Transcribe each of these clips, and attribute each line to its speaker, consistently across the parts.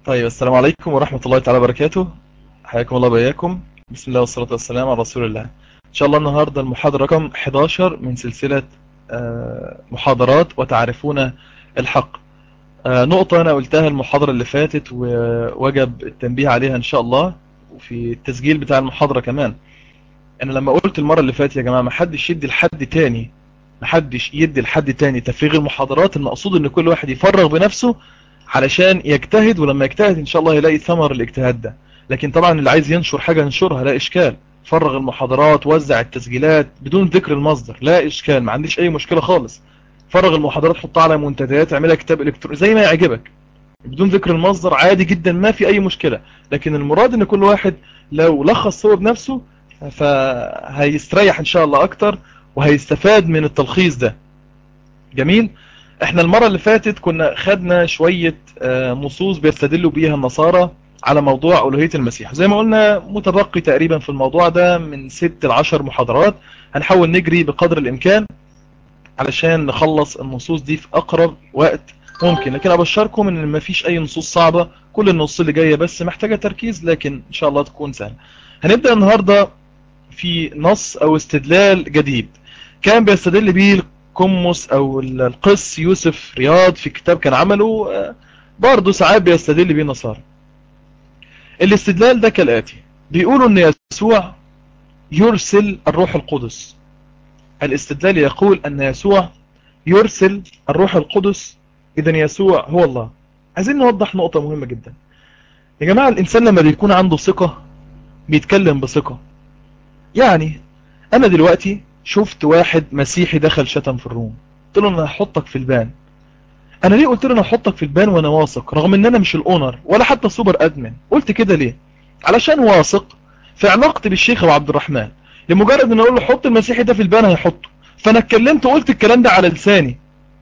Speaker 1: طيب، السلام عليكم ورحمة الله تعالى وبركاته. حياكم الله وبياكم. بسم الله والصلاة والسلام على رسول الله. إن شاء الله النهاردة المحاضرة رقم 11 من سلسلة محاضرات وتعرفون الحق. نقطة أنا قلتها المحاضرة اللي فاتت ووجب التنبيه عليها إن شاء الله، وفي التسجيل بتاع المحاضرة كمان. أنا لما قلت المرة اللي فاتت يا جماعة محدش يدي لحد تاني تفريغ المحاضرات. المقصود إن كل واحد يفرغ بنفسه علشان يجتهد، ولما يجتهد ان شاء الله يلاقي ثمر الاجتهاد ده. لكن طبعا اللي عايز ينشر حاجة ينشرها، لا اشكال. فرغ المحاضرات، وزع التسجيلات بدون ذكر المصدر، لا اشكال، ما عنديش اي مشكلة خالص. فرغ المحاضرات، حطها على منتديات، اعملها كتاب الكتروني زي ما يعجبك بدون ذكر المصدر، عادي جدا، ما في اي مشكلة. لكن المراد ان كل واحد لو لخص هو بنفسه فهيستريح ان شاء الله اكتر، وهيستفاد من التلخيص ده. جميل. احنا المرة اللي فاتت كنا خدنا شوية نصوص بيستدلوا بيها النصارى على موضوع ألوهية المسيح. زي ما قلنا متبقي تقريبا في الموضوع ده من 6 ل 10 محاضرات. هنحاول نجري بقدر الإمكان علشان نخلص النصوص دي في أقرب وقت ممكن. لكن أبشركم إن مفيش أي نصوص صعبة، كل النصوص اللي جاية بس محتاجة تركيز، لكن إن شاء الله تكون سهلة. هنبدأ النهاردة في نص أو استدلال جديد كان بيستدل به القمص أو القس يوسف رياض في كتاب كان عمله. برضه ساعات بيستدل به النصارى. الاستدلال ده كالآتي: بيقولوا أن يسوع يرسل الروح القدس. الاستدلال يقول أن يسوع يرسل الروح القدس، إذن يسوع هو الله. عايزين نوضح نقطة مهمة جدا يا جماعة. الإنسان لما بيكون عنده ثقة بيتكلم بثقة. يعني أنا دلوقتي شفت واحد مسيحي دخل شتم في الروم، قلت له أنا هحطك في البان. أنا ليه قلت له أنا هحطك في البان وأنا واثق، رغم أن أنا مش الأونر ولا حتى سوبر أدمن؟ قلت كده ليه؟ علشان واثق في علاقتي بالشيخ أبو عبد الرحمن. لمجرد أن أقول له حط المسيحي ده في البان هيحطه. فأنا اتكلمت وقلت الكلام ده على لساني،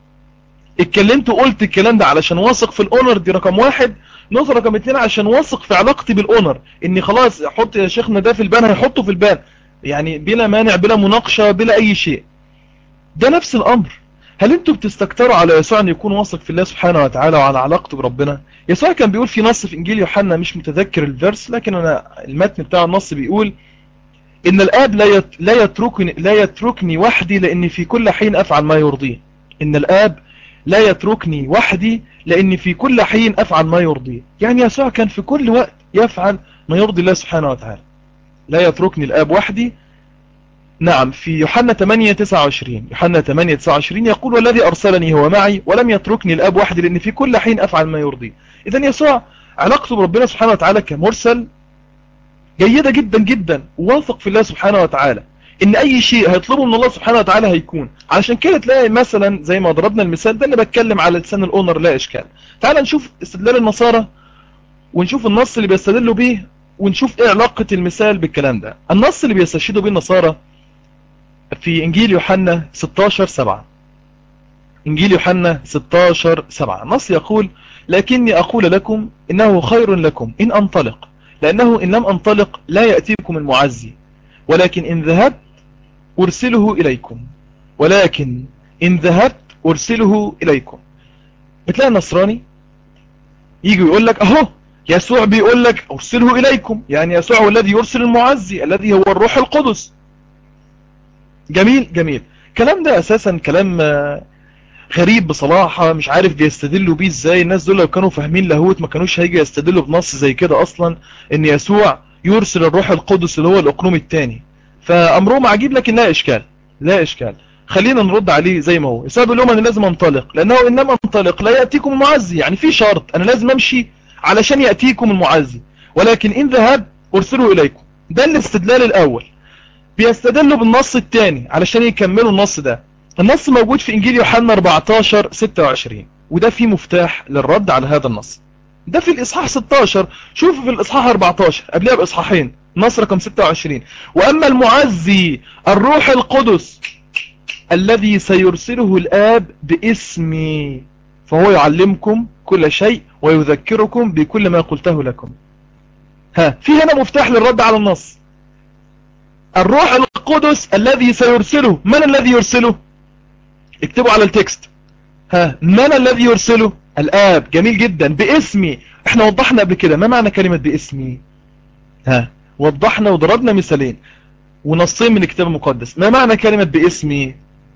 Speaker 1: اتكلمت وقلت الكلام ده علشان واثق في الأونر. دي رقم واحد. نقطة رقم اتنين، عشان واثق في علاقتي بالأونر، إني خلاص حط يا شيخنا ده في البان هيحطه في البان، يعني بلا مانع، بلا مناقشة، بلا أي شيء. ده نفس الأمر. هل انتوا بتستكتروا على يسوع أن يكون واثق في الله سبحانه وتعالى وعلى علاقته بربنا؟ يسوع كان بيقول في نص في إنجيل يوحنا، مش متذكر الفيرس، لكن أنا المتن بتاع النص بيقول إن الآب لا يتركني وحدي، لأني في كل حين أفعل ما يرضيه. إن الآب لا يتركني وحدي، لأني في كل حين أفعل ما يرضيه. يعني يسوع كان في كل وقت يفعل ما يرضي الله سبحانه وتعالى. لا يتركني الآب وحدي. نعم، في يوحنا 8:29، يوحنا 8:29 يقول والذي أرسلني هو معي ولم يتركني الآب وحدي، لأن في كل حين أفعل ما يرضيه. إذن يسوع علاقته بربنا سبحانه وتعالى كمرسل جيدة جدا جدا، واثق في الله سبحانه وتعالى إن أي شيء هيطلبه من الله سبحانه وتعالى هيكون. علشان كده تلاقي مثلا زي ما ضربنا المثال ده، اللي بتكلم على لسان الأونر لا إشكال. تعال نشوف استدلال النصارى ونشوف النص اللي بيستدلوا به، ونشوف إيه علاقة المثال بالكلام ده. النص اللي بيستشهدوا به النصارى في إنجيل يوحنا 16:7. إنجيل يوحنا 16:7 نص يقول لكني أقول لكم إنه خير لكم إن أنطلق، لأنه إن لم أنطلق لا يأتيكم المعزي، ولكن إن ذهبت أرسله إليكم. ولكن إن ذهبت أرسله إليكم. بتلاقي النصراني يجي يقول لك أهو يسوع بيقول لك أرسله إليكم، يعني يسوع هو الذي يرسل المعزي الذي هو الروح القدس. جميل جميل. كلام ده أساسا كلام غريب بصراحة، مش عارف بيستدلوا بيه ازاي. الناس دول لو كانوا فاهمين لاهوت ما كانوش هيجي يستدلوا بنص زي كده اصلا، ان يسوع يرسل الروح القدس اللي هو الاقنوم الثاني. فامرهم عجيب، لكن لا اشكال، لا اشكال. خلينا نرد عليه زي ما هو. يسوع بيقول لهم انا لازم انطلق، لانه ان لم انطلق لا ياتيكم المعزي. يعني في شرط، انا لازم امشي علشان ياتيكم المعزي، ولكن ان ذهب ارسله اليكم. ده الاستدلال الاول. بيستدلوا بالنص الثاني علشان يكملوا النص ده. النص موجود في إنجيل يوحنا 14:26، وده فيه مفتاح للرد على هذا النص. ده في الإصحاح 16. شوفوا في الإصحاح 14 قبلها بإصحاحين، نص رقم 26: وأما المعزي الروح القدس الذي سيرسله الآب باسمي فهو يعلمكم كل شيء ويذكركم بكل ما قلته لكم. في هنا مفتاح للرد على النص. الروح القدس الذي سيرسله، من الذي يرسله؟ اكتبوا على التكست. من الذي يرسله؟ الآب. جميل جدا. باسمي، احنا وضحنا قبل كده ما معنى كلمة باسمي. وضحنا وضربنا مثالين ونصين من الكتاب المقدس. ما معنى كلمة باسمي؟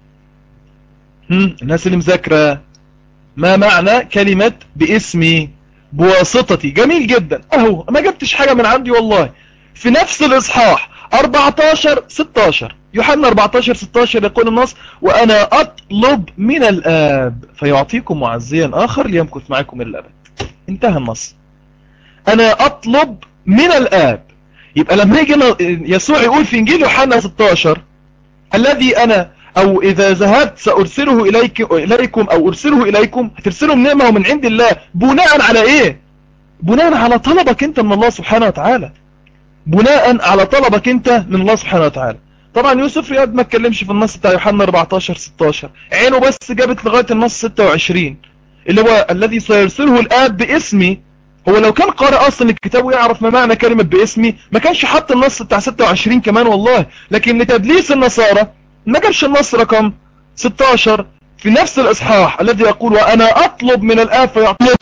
Speaker 1: الناس اللي مذاكرة، ما معنى كلمة باسمي؟ بواسطتي. جميل جدا. اهو ما جبتش حاجة من عندي والله. في نفس الإصحاح 14-16 يوحنا 14-16 يقول النص: وأنا أطلب من الآب فيعطيكم معزيا آخر ليمكث معكم إلى الأبد. انتهى النص. أنا أطلب من الآب. يبقى لما يجي يسوع يقول في إنجيل يوحنا 16: الذي أنا أو إذا ذهبت سأرسله إليكم أو أرسله إليكم، هترسله نعمة ومن عند الله. بناء على إيه؟ بناء على طلبك أنت من الله سبحانه وتعالى. بناء على طلبك أنت من الله سبحانه وتعالى. طبعا يوسف رياض ما اتكلمش في النص بتاع يوحنا 14-16، عينه بس جابت لغاية النص 26 اللي هو الذي سيرسله الآب باسمي. هو لو كان قارئ اصلا الكتاب ويعرف ما معنى كلمة باسمي ما كانش حط النص بتاع 26 كمان والله. لكن لتدليس النصارى ما جابش النص رقم 16 في نفس الإصحاح الذي يقول: وأنا أطلب من الآب فيعطيكم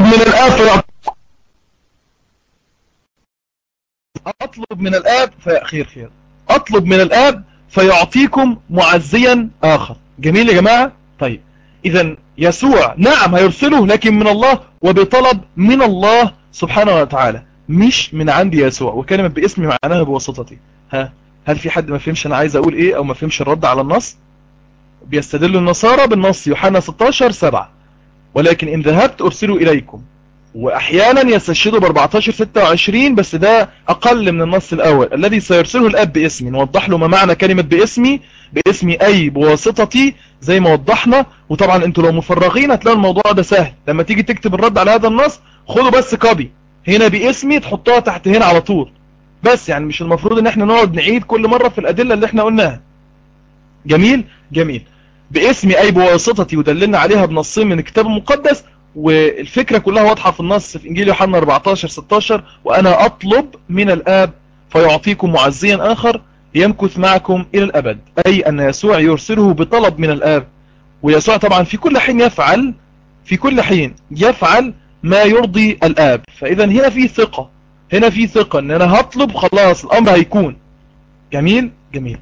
Speaker 1: أطلب من الآب خير أطلب من الآب فيعطيكم معزيا آخر. جميل يا جماعة. طيب إذا يسوع نعم هيرسله، لكن من الله وبطلب من الله سبحانه وتعالى، مش من عندي يسوع. وكلمة باسمي معناها بواسطتي. هل في حد ما فهمش أنا عايز أقول إيه أو ما فهمش الرد على النص؟ بيستدل النصارى بالنص يوحنا 16:7: ولكن إن ذهبت أرسله إليكم. وأحيانا يستشهدوا ب 14:26، بس ده أقل من النص الأول: الذي سيرسله الأب باسمي. نوضح له ما معنى كلمة باسمي. باسمي أي بواسطتي زي ما وضحنا. وطبعا أنتوا لو مفرغين هتلاقوا الموضوع ده سهل. لما تيجي تكتب الرد على هذا النص خدوا بس كوبي هنا باسمي تحطها تحت هنا على طول. بس يعني مش المفروض ان احنا نقعد نعيد كل مرة في الأدلة اللي احنا قلناها. جميل جميل. باسمي أي بواسطتي ودللنا عليها بنصين من الكتاب المقدس. والفكرة كلها واضحة في النص في إنجيل يوحنا 14:16: وأنا أطلب من الآب فيعطيكم معزيا آخر يمكث معكم إلى الأبد. أي أن يسوع يرسله بطلب من الآب. ويسوع طبعا في كل حين يفعل ما يرضي الآب. فإذا هنا في ثقة أن أنا هطلب خلاص الأمر هيكون. جميل جميل.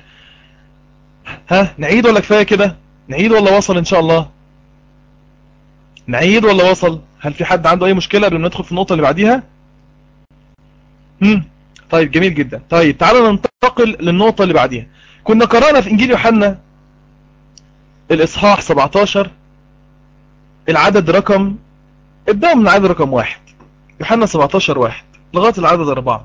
Speaker 1: نعيد ولا كفاية كده؟ نعيد ولا وصل إن شاء الله؟ نعيد ولا وصل؟ هل في حد عنده أي مشكلة قبل ما ندخل في النقطة اللي بعديها؟ طيب جميل جدا. طيب تعالوا ننتقل للنقطة اللي بعديها. كنا قرأنا في إنجيل يوحنا الإصحاح 17 العدد رقم، ابدأوا من العدد رقم 1. يوحنا 17:1 لغاية العدد 4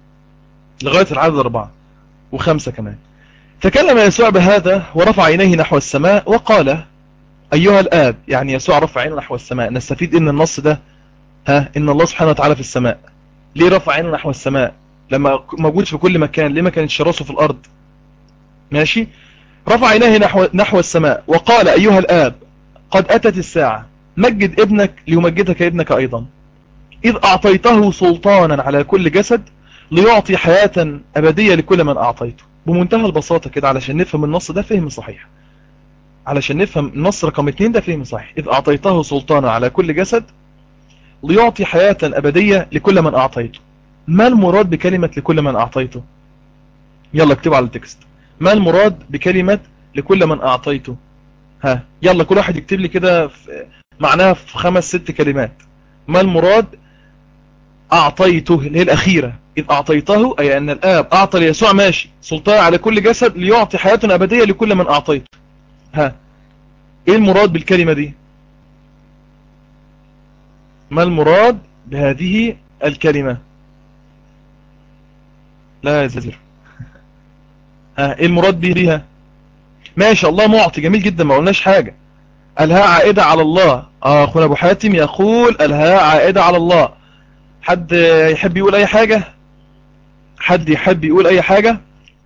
Speaker 1: و5 كمان. تكلم يسوع بهذا ورفع عينيه نحو السماء وقال: أيها الآب. يعني يسوع رفع عينه نحو السماء. نستفيد ان النص ده إن الله سبحانه وتعالى في السماء. ليه رفع عينه نحو السماء لما موجود في كل مكان؟ ليه ما كانتش راسه في الأرض؟ ماشي. رفع عينيه نحو السماء وقال: أيها الآب، قد أتت الساعة، مجد ابنك ليمجدك ابنك أيضا، إذ أعطيته سلطانا على كل جسد ليعطي حياة أبدية لكل من أعطيته. بمنتهى البساطة كده علشان نفهم النص ده فهم صحيح. علشان نفهم النص رقم 2 ده فهم صحيح: إذ أعطيته سلطانا على كل جسد ليعطي حياة أبدية لكل من أعطيته. ما المراد بكلمة لكل من أعطيته؟ يلا اكتبوا على التكست. ما المراد بكلمة لكل من أعطيته؟ يلا كل واحد يكتب لي كده معناها في 5-6 كلمات. ما المراد أعطيته اللي هي الأخيرة؟ إذ أعطيته أي أن الآب أعطى ليسوع ماشي سلطان على كل جسد ليعطي حياة أبدية لكل من أعطيته. إيه المراد بالكلمة دي؟ ما المراد بهذه الكلمة؟ لا يزير. ايه المراد بيها؟ ما شاء الله معطي. جميل جدا. ما قلناش حاجة. الها عائدة على الله. اخونا ابو حاتم يقول الها عائدة على الله. حد يحب يقول اي حاجة؟ حد يحب يقول اي حاجة؟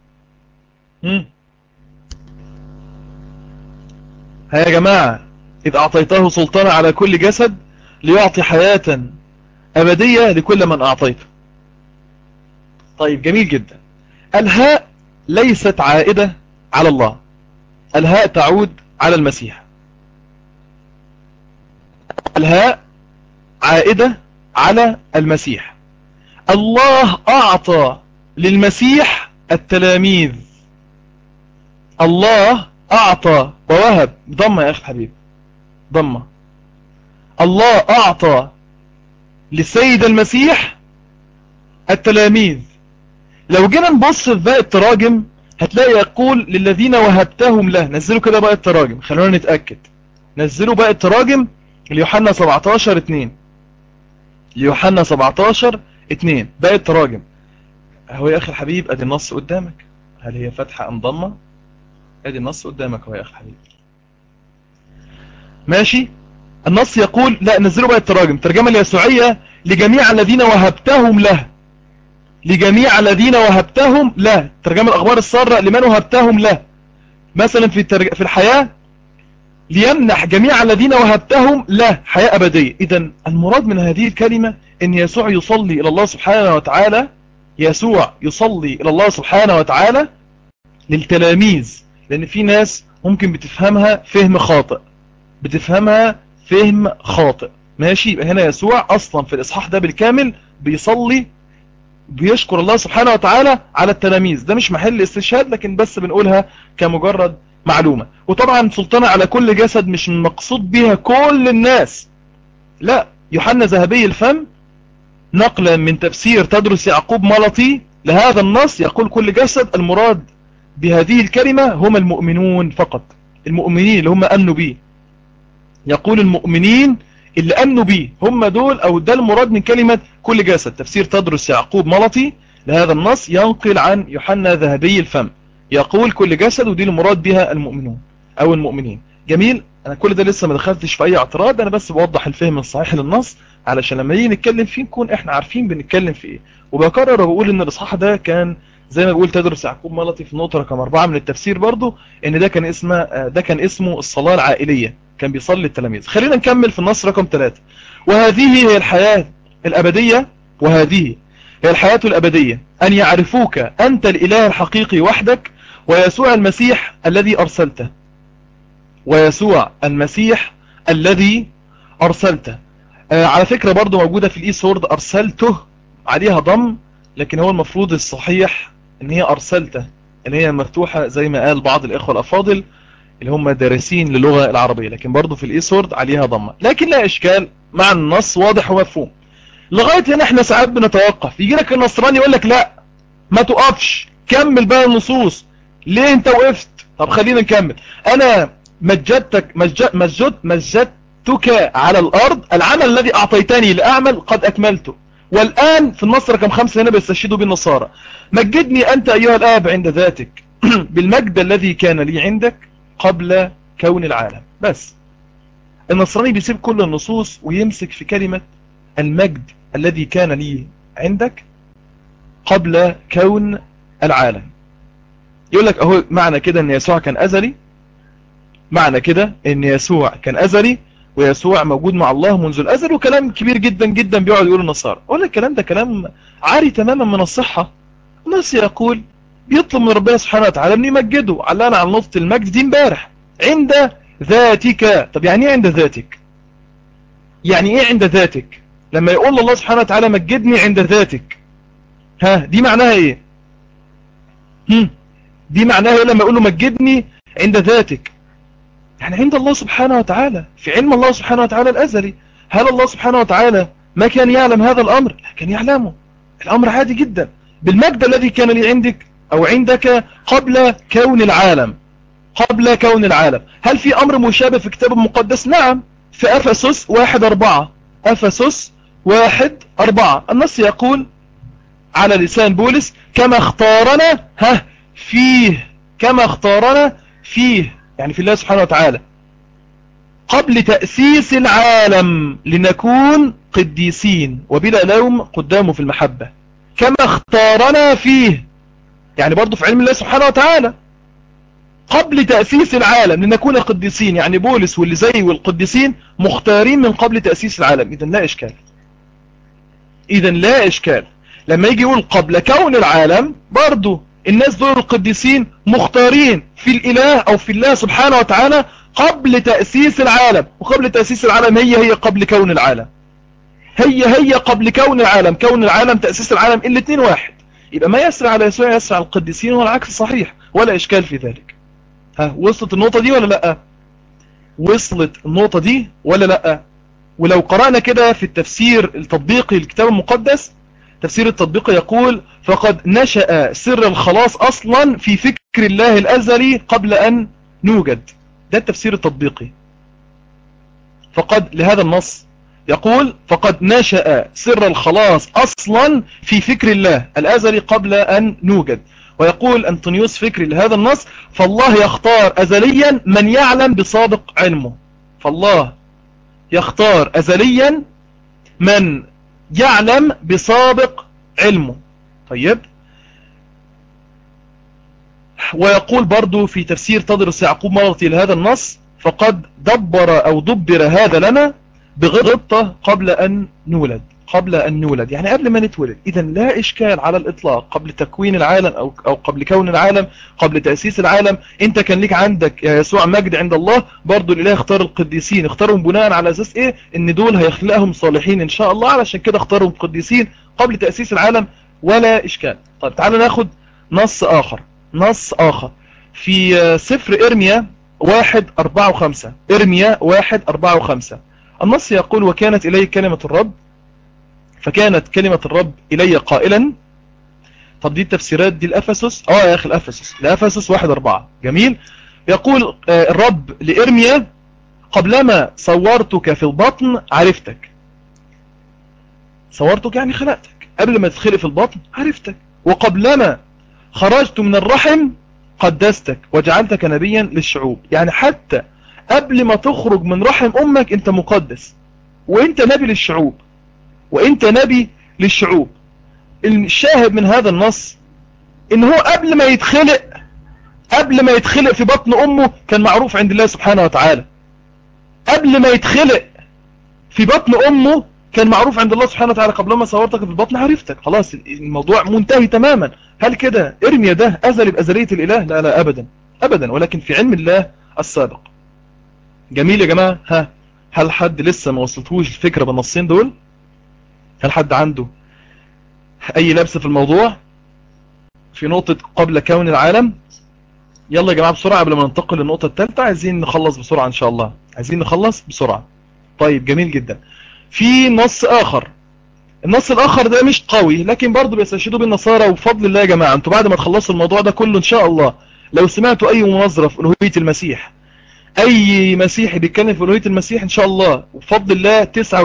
Speaker 1: يا جماعة: إذ أعطيته سلطانا على كل جسد ليعطي حياة أبدية لكل من أعطيته. طيب جميل جدا. الهاء ليست عائدة على الله. الهاء تعود على المسيح. الهاء عائدة على المسيح. الله أعطى للمسيح التلاميذ. الله أعطى ووهب، ضمة يا أخي حبيب، ضمة. الله أعطى للسيد المسيح التلاميذ. لو جينا نبص في باقي التراجم هتلاقي يقول للذين وهبتهم له. نزلوا كده باقي التراجم، خلونا نتأكد. نزلوا باقي التراجم ليوحنا 17:2. ليوحنا 17:2 باقي التراجم. اهو يا اخي الحبيب، ادي النص قدامك. هل هي فتحة ام ضمة؟ ادي النص قدامك اهو يا اخي الحبيب. ماشي. النص يقول، لا نزلوا باقي التراجم. ترجمة اليسوعية: لجميع الذين وهبتهم له. لجميع الذين وهبتهم له. ترجمة الأخبار السارة: لمن وهبتهم له. مثلا في الحياة: ليمنح جميع الذين وهبتهم له حياة أبدية. إذن المراد من هذه الكلمة أن يسوع يصلي إلى الله سبحانه وتعالى. يسوع يصلي إلى الله سبحانه وتعالى للتلاميذ، لأن في ناس ممكن بتفهمها فهم خاطئ. بتفهمها فهم خاطئ. ماشي. يبقى هنا يسوع أصلا في الإصحاح ده بالكامل بيصلي، بيشكر الله سبحانه وتعالى على التلاميذ. ده مش محل استشهاد، لكن بس بنقولها كمجرد معلومة. وطبعا سلطنة على كل جسد مش مقصود بها كل الناس، لا. يوحنا ذهبي الفم نقلا من تفسير تدرس يعقوب ملطي لهذا النص يقول كل جسد. المراد بهذه الكلمة هم المؤمنون فقط. المؤمنين اللي هم أمنوا به. يقول المؤمنين اللي أمنوا به هم دول، أو ده المراد من كلمة كل جسد. تفسير تدرس يعقوب ملطي لهذا النص ينقل عن يوحنا ذهبي الفم يقول كل جسد، ودي المراد بها المؤمنون أو المؤمنين. جميل. أنا كل ده لسه ما دخلتش في أي اعتراض، أنا بس بوضح الفهم الصحيح للنص علشان لما نيجي نتكلم فيه نكون إحنا عارفين بنتكلم في إيه. وبكرر وبقول إن الإصحاح ده كان زي ما بقول تدرس يعقوب ملطي في النقطة رقم 4 من التفسير برضو، إن ده كان اسمه الصلاة العائلية، كان بيصلي التلاميذ. خلينا نكمل في النص رقم 3. وهذه هي الحياة الأبدية. وهذه هي الحياة الأبدية أن يعرفوك أنت الإله الحقيقي وحدك، ويسوع المسيح الذي أرسلته. ويسوع المسيح الذي أرسلته. على فكرة برضو موجودة في الإيسورد أرسلته عليها ضم، لكن هو المفروض الصحيح ان هي أرسلته، ان هي مفتوحة زي ما قال بعض الإخوة الأفاضل اللي هم دارسين للغة العربية، لكن برضو في الإيسورد عليها ضمة. لكن لا إشكال، مع النص واضح ومفهوم. لغاية هنا احنا ساعات بنتوقف. يجي لك النصراني يقول لك لا ما تقفش، كمل بقى النصوص. ليه انت وقفت؟ طب خلينا نكمل. انا مجدتك على الارض، العمل الذي اعطيتني لاعمل قد اكملته. والان في النص رقم 5 هنا بيستشهدوا بالنصارى: مجدني انت ايها الاب عند ذاتك بالمجد الذي كان لي عندك قبل كون العالم. بس النصراني بيسيب كل النصوص ويمسك في كلمة المجد الذي كان لي عندك قبل كون العالم. يقول لك اهو معنى كده ان يسوع كان ازلي. معنى كده ان يسوع كان ازلي ويسوع موجود مع الله منذ الازل. وكلام كبير جدا جدا بيقعد يقول النصارى. اقول لك الكلام ده كلام عاري تماما من الصحة. الناس يقول بيطلب من ربنا سبحانه وتعالى ان يمجده. علقنا على نقطة المجد دي امبارح. عند ذاتك. طب يعني ايه عند ذاتك؟ يعني ايه عند ذاتك؟ لما يقول الله سبحانه وتعالى مجدني عند ذاتك، ها دي معناها ايه؟ دي معناها ايه لما يقول له مجدني عند ذاتك؟ يعني عند الله سبحانه وتعالى، في علم الله سبحانه وتعالى الازلي. هل الله سبحانه وتعالى ما كان يعلم هذا الامر؟ كان يعلمه. الامر عادي جدا. بالمجد الذي كان لي عندك او عندك قبل كون العالم. قبل كون العالم. هل في امر مشابه في الكتاب المقدس؟ نعم، في افسس 1:4. افسس 1:4 النص يقول على لسان بولس: كما اختارنا فيه. كما اختارنا فيه، يعني في الله سبحانه وتعالى، قبل تأسيس العالم لنكون قديسين وبلا لوم قدامه في المحبة. كما اختارنا فيه، يعني برضو في علم الله سبحانه وتعالى، قبل تأسيس العالم لنكون قديسين. يعني بولس واللي زي والقديسين مختارين من قبل تأسيس العالم. إذن لا إشكال. إذن لا إشكال لما يجي يقول قبل كون العالم، برضو الناس دول القديسين مختارين في الإله أو في الله سبحانه وتعالى قبل تأسيس العالم. وقبل تأسيس العالم هي قبل كون العالم. هي قبل كون العالم، كون العالم، تأسيس العالم، الاثنين واحد. يبقى ما يسري على يسوع يسري على القديسين، والعكس صحيح، ولا إشكال في ذلك. وصلت النقطة دي ولا لأ؟ وصلت النقطة دي ولا لأ؟ ولو قرأنا كده في التفسير التطبيقي للكتاب المقدس، تفسير التطبيقي يقول: فقد نشأ سر الخلاص أصلا في فكر الله الأزلي قبل أن نوجد. ده التفسير التطبيقي. فقد لهذا النص يقول: فقد نشأ سر الخلاص أصلا في فكر الله الأزلي قبل أن نوجد. ويقول أنطونيوس فكري لهذا النص: فالله يختار أزليا من يعلم بسابق علمه. فالله يختار أزليا من يعلم بسابق علمه. طيب، ويقول برضو في تفسير تدرس يعقوب مرضي لهذا النص: فقد دبر هذا لنا بغبطة قبل أن نولد. قبل أن نولد يعني قبل ما نتولد. إذا لا إشكال على الإطلاق، قبل تكوين العالم أو قبل كون العالم، قبل تأسيس العالم، أنت كان لك عندك يا يسوع مجد عند الله. برضو الإله اختار القديسين، اختارهم بناء على أساس إيه؟ إن دول هيخلقهم صالحين إن شاء الله، علشان كده اختارهم قديسين قبل تأسيس العالم، ولا إشكال. طيب تعالوا ناخد نص آخر في سفر إرميا 1:4-5. إرميا 1:4-5. النص يقول: وكانت إلي كلمة الرب، فكانت كلمة الرب إلي قائلا. طب دي التفسيرات دي الأفسس، يا أخي الأفسس 1:4. جميل. يقول الرب لإرميا: قبلما صورتك في البطن عرفتك. صورتك يعني خلقتك، قبل ما تتخلق في البطن عرفتك. وقبلما خرجت من الرحم قدستك وجعلتك نبيا للشعوب. يعني حتى قبل ما تخرج من رحم أمك أنت مقدس، وأنت نبي للشعوب، وأنت نبي للشعوب. الشاهد من هذا النص إن هو قبل ما يتخلق في بطن أمه كان معروف عند الله سبحانه وتعالى. قبل ما يتخلق في بطن أمه كان معروف عند الله سبحانه وتعالى: قبل ما صورتك في البطن عرفتك. خلاص الموضوع منتهي تماما. هل كده إرميا ده أزل بأزلية الإله؟ لا لا أبدا أبدا، ولكن في علم الله السابق. جميل يا جماعة. هل حد لسه ما وصلتوش الفكرة بالنصين دول؟ هل حد عنده أي لبس في الموضوع في نقطة قبل كون العالم؟ يلا يا جماعة بسرعة قبل ما ننتقل للنقطة الثالثة. عايزين نخلص بسرعة إن شاء الله، عايزين نخلص بسرعة. طيب جميل جدا. في نص آخر، النص الآخر ده مش قوي لكن برضه بيستشهدوا بالنصارى. وبفضل الله يا جماعة انتوا بعد ما تخلصوا الموضوع ده كله إن شاء الله، لو سمعتوا أي مناظرة في ألوهية المسيح، أي مسيحي بيتكلم في ألوهية المسيح، إن شاء الله وبفضل الله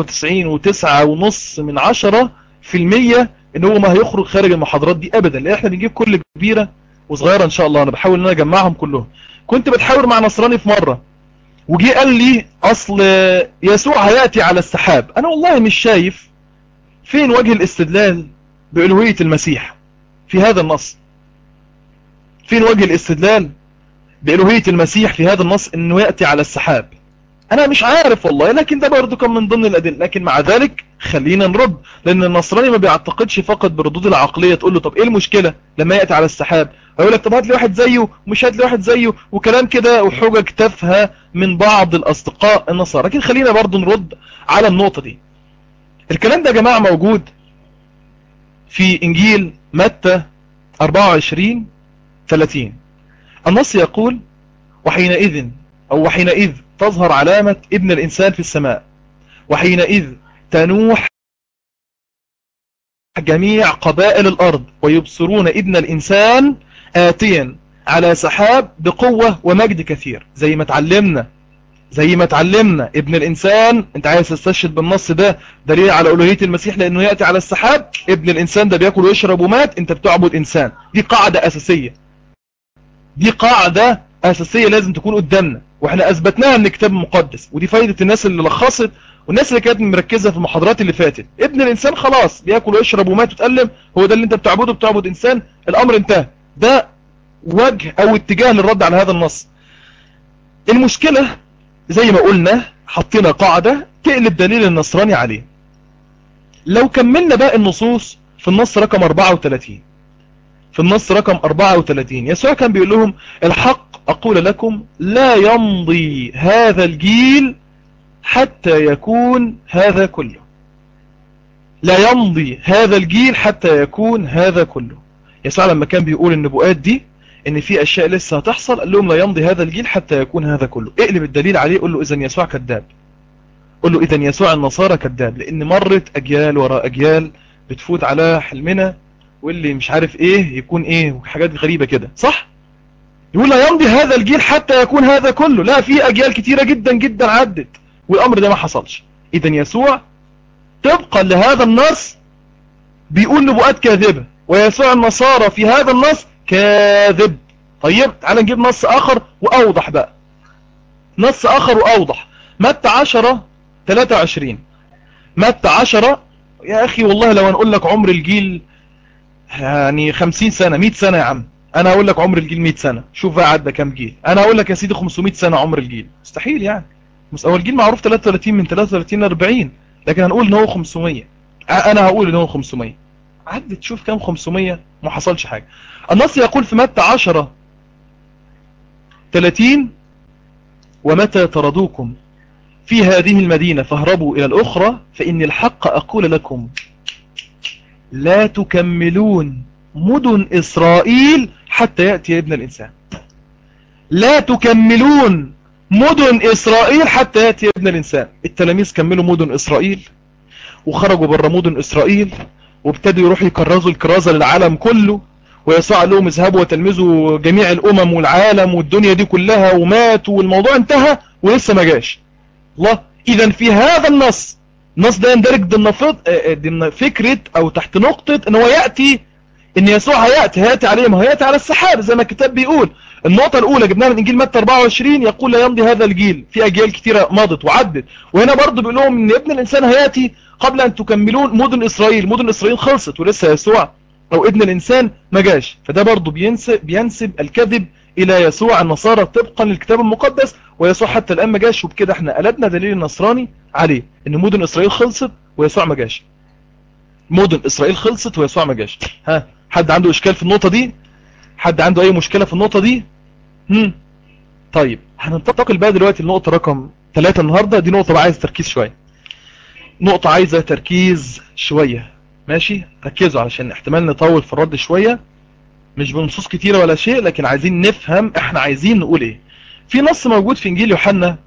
Speaker 1: 99.9% إن هو ما هيخرج خارج المحاضرات دي أبدا، لأن إحنا بنجيب كل كبيرة وصغيرة إن شاء الله. أنا بحاول إن أنا أجمعهم كلهم. كنت بتحاور مع نصراني في مرة وجي قال لي: أصل يسوع هيأتي على السحاب. أنا والله مش شايف فين وجه الاستدلال بألوهية المسيح في هذا النص. فين وجه الاستدلال بألوهية المسيح في هذا النص إنه يأتي على السحاب؟ أنا مش عارف والله، لكن ده برضو كان من ضمن الأدلة. لكن مع ذلك خلينا نرد، لأن النصراني ما بيعتقدش فقط بردود العقلية. تقول له: طب إيه المشكلة لما يأتي على السحاب؟ هيقول لك: طب هات لي واحد زيه، ومش هات لي واحد زيه، وكلام كده وحجج تافهة من بعض الأصدقاء النصارى. لكن خلينا برضو نرد على النقطة دي. الكلام ده يا جماعة موجود في إنجيل متى 24:30. النص يقول: وحينئذ تظهر علامة ابن الإنسان في السماء، وحينئذ تنوح جميع قبائل الأرض ويبصرون ابن الإنسان آتيا على سحاب بقوة ومجد كثير. زي ما اتعلمنا ابن الإنسان. انت عايز تستشهد بالنص ده دليل على ألوهية المسيح لأنه يأتي على السحاب. ابن الإنسان ده بيأكل ويشرب ومات، انت بتعبد إنسان. دي قاعدة أساسية لازم تكون قدامنا، واحنا أثبتناها من الكتاب المقدس. ودي فايدة الناس اللي لخصت والناس اللي كانت مركزة في المحاضرات اللي فاتت. ابن الإنسان خلاص بيأكل ويشرب ومات وتألم، هو ده اللي انت بتعبد إنسان. الأمر انتهى. ده وجه أو اتجاه للرد على هذا النص. المشكلة زي ما قلنا حطينا قاعدة تقلب دليل النصراني عليه. لو كملنا باقي النصوص في النص رقم 34، يسوع كان بيقول لهم: الحق أقول لكم لا يمضي هذا الجيل حتى يكون هذا كله. لا يمضي هذا الجيل حتى يكون هذا كله. يسوع لما كان بيقول النبوءات دي ان في اشياء لسه هتحصل، قال لهم لا يمضي هذا الجيل حتى يكون هذا كله. اقلب الدليل عليه، قول له اذا يسوع كذاب، قول له اذا يسوع النصارى كذاب، لان مرت اجيال وراء اجيال بتفوت على حلمنا، واللي مش عارف ايه يكون ايه وحاجات غريبة كده، صح؟ يقول لا يمضي هذا الجيل حتى يكون هذا كله. لا، في اجيال كتيرة جدا جدا عدت والامر ده ما حصلش. اذا يسوع طبقا لهذا النص بيقول نبوءات كاذبة، ويسوع النصارى في هذا النص كاذب. طيب تعال نجيب نص اخر واوضح بقى، نص اخر واوضح. متى 10:23. متى 10. يا اخي والله لو هنقول لك عمر الجيل يعني 50 سنة 100 سنة يا عم، انا هقول لك عمر الجيل 100 سنة، شوف بقى عدى كام جيل. انا هقول لك يا سيدي 500 سنة عمر الجيل، مستحيل يعني. اول جيل معروف 33، من 33 ل 40، لكن هنقول ان هو 500. انا هقول ان هو 500. عدت شوف كام 500، ما حصلش حاجة. النص يقول في متى 10:30: ومتى طردوكم في هذه المدينة فاهربوا إلى الأخرى، فإن الحق أقول لكم لا تكملون مدن إسرائيل حتى يأتي ابن الإنسان. لا تكملون مدن إسرائيل حتى يأتي ابن الإنسان. التلاميذ كملوا مدن إسرائيل وخرجوا بره مدن إسرائيل وابتدوا يروحوا يكرزوا الكرازة للعالم كله، ويسوع قال لهم اذهبوا وتلمذوا جميع الأمم والعالم والدنيا دي كلها، وماتوا والموضوع انتهى ولسه ما جاش. الله. إذا في هذا النص ده يندرج ضمن فكرة أو تحت نقطة ان هو يأتي، ان يسوع هيأتي عليه، ما هيأتي على السحاب زي ما الكتاب بيقول. النقطة الأولى جبناها من إنجيل متى 24، يقول لا يمضي هذا الجيل. في أجيال كتيرة مضت وعدت، وهنا برضو بيقول لهم ان ابن الإنسان هيأتي قبل أن تكملون مدن إسرائيل. مدن إسرائيل خلصت ولسه يسوع أو ابن الإنسان ما جاش. فده برضو بينسب الكذب إلى يسوع النصارى طبقا للكتاب المقدس، ويسوع حتى الآن ما جاش. وبكده احنا قلبنا دليل النصراني عليه ان مدن إسرائيل خلصت ويسوع ما جاش. مدن إسرائيل خلصت ويسوع ما جاش. ها، حد عنده إشكال في النقطة دي؟ حد عنده أي مشكلة في النقطة دي؟ طيب هننتقل بقى دلوقتي النقطة رقم 3 النهاردة. دي نقطة بقى عايزة تركيز شوية، نقطة عايزة تركيز شوية. ماشي، ركزوا علشان احتمال نطول في الرد شوية، مش بنصوص كتيرة ولا شيء، لكن عايزين نفهم احنا عايزين نقول ايه. في نص موجود في انجيل يوحنا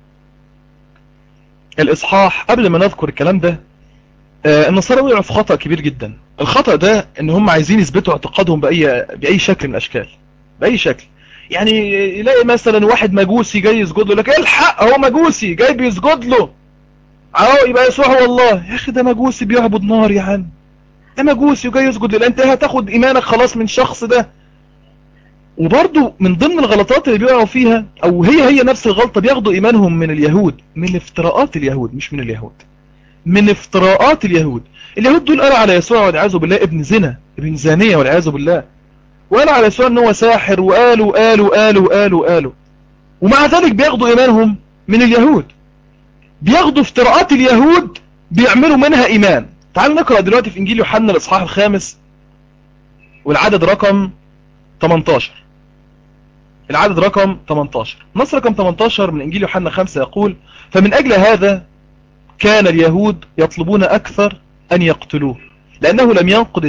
Speaker 1: الاصحاح، قبل ما نذكر الكلام ده، النصارى وقعوا في خطأ كبير جدا. الخطأ ده ان هم عايزين يثبتوا اعتقادهم بأي شكل من الاشكال، بأي شكل. يعني يلاقي مثلا واحد مجوسي جاي يسجد له، لك الحق هو مجوسي جاي بيسجد له، يبقى يسوع هو الله. يا اخي ده مجوسي بيعبد نار يا عم، ده مجوسي وجاي يسجد له، انت هتاخد ايمانك خلاص من الشخص ده. وبرضو من ضمن الغلطات اللي بيقعوا فيها، او هي نفس الغلطة، بياخدوا ايمانهم من اليهود، من افتراءات اليهود، مش من اليهود، من افتراءات اليهود. اليهود دول قالوا على يسوع والعياذ بالله ابن زنا، ابن زانية والعياذ بالله، وقالوا على يسوع ان هو ساحر، وقالوا ومع ذلك بياخدوا ايمانهم من اليهود، بياخدوا افتراءات اليهود بيعملوا منها ايمان. تعالوا نقرأ دلوقتي في انجيل يوحنا الاصحاح 5 والعدد رقم 18. العدد رقم 18، نص رقم 18 من انجيل يوحنا 5 يقول: فمن اجل هذا كان اليهود يطلبون اكثر ان يقتلوه، لانه لم ينقض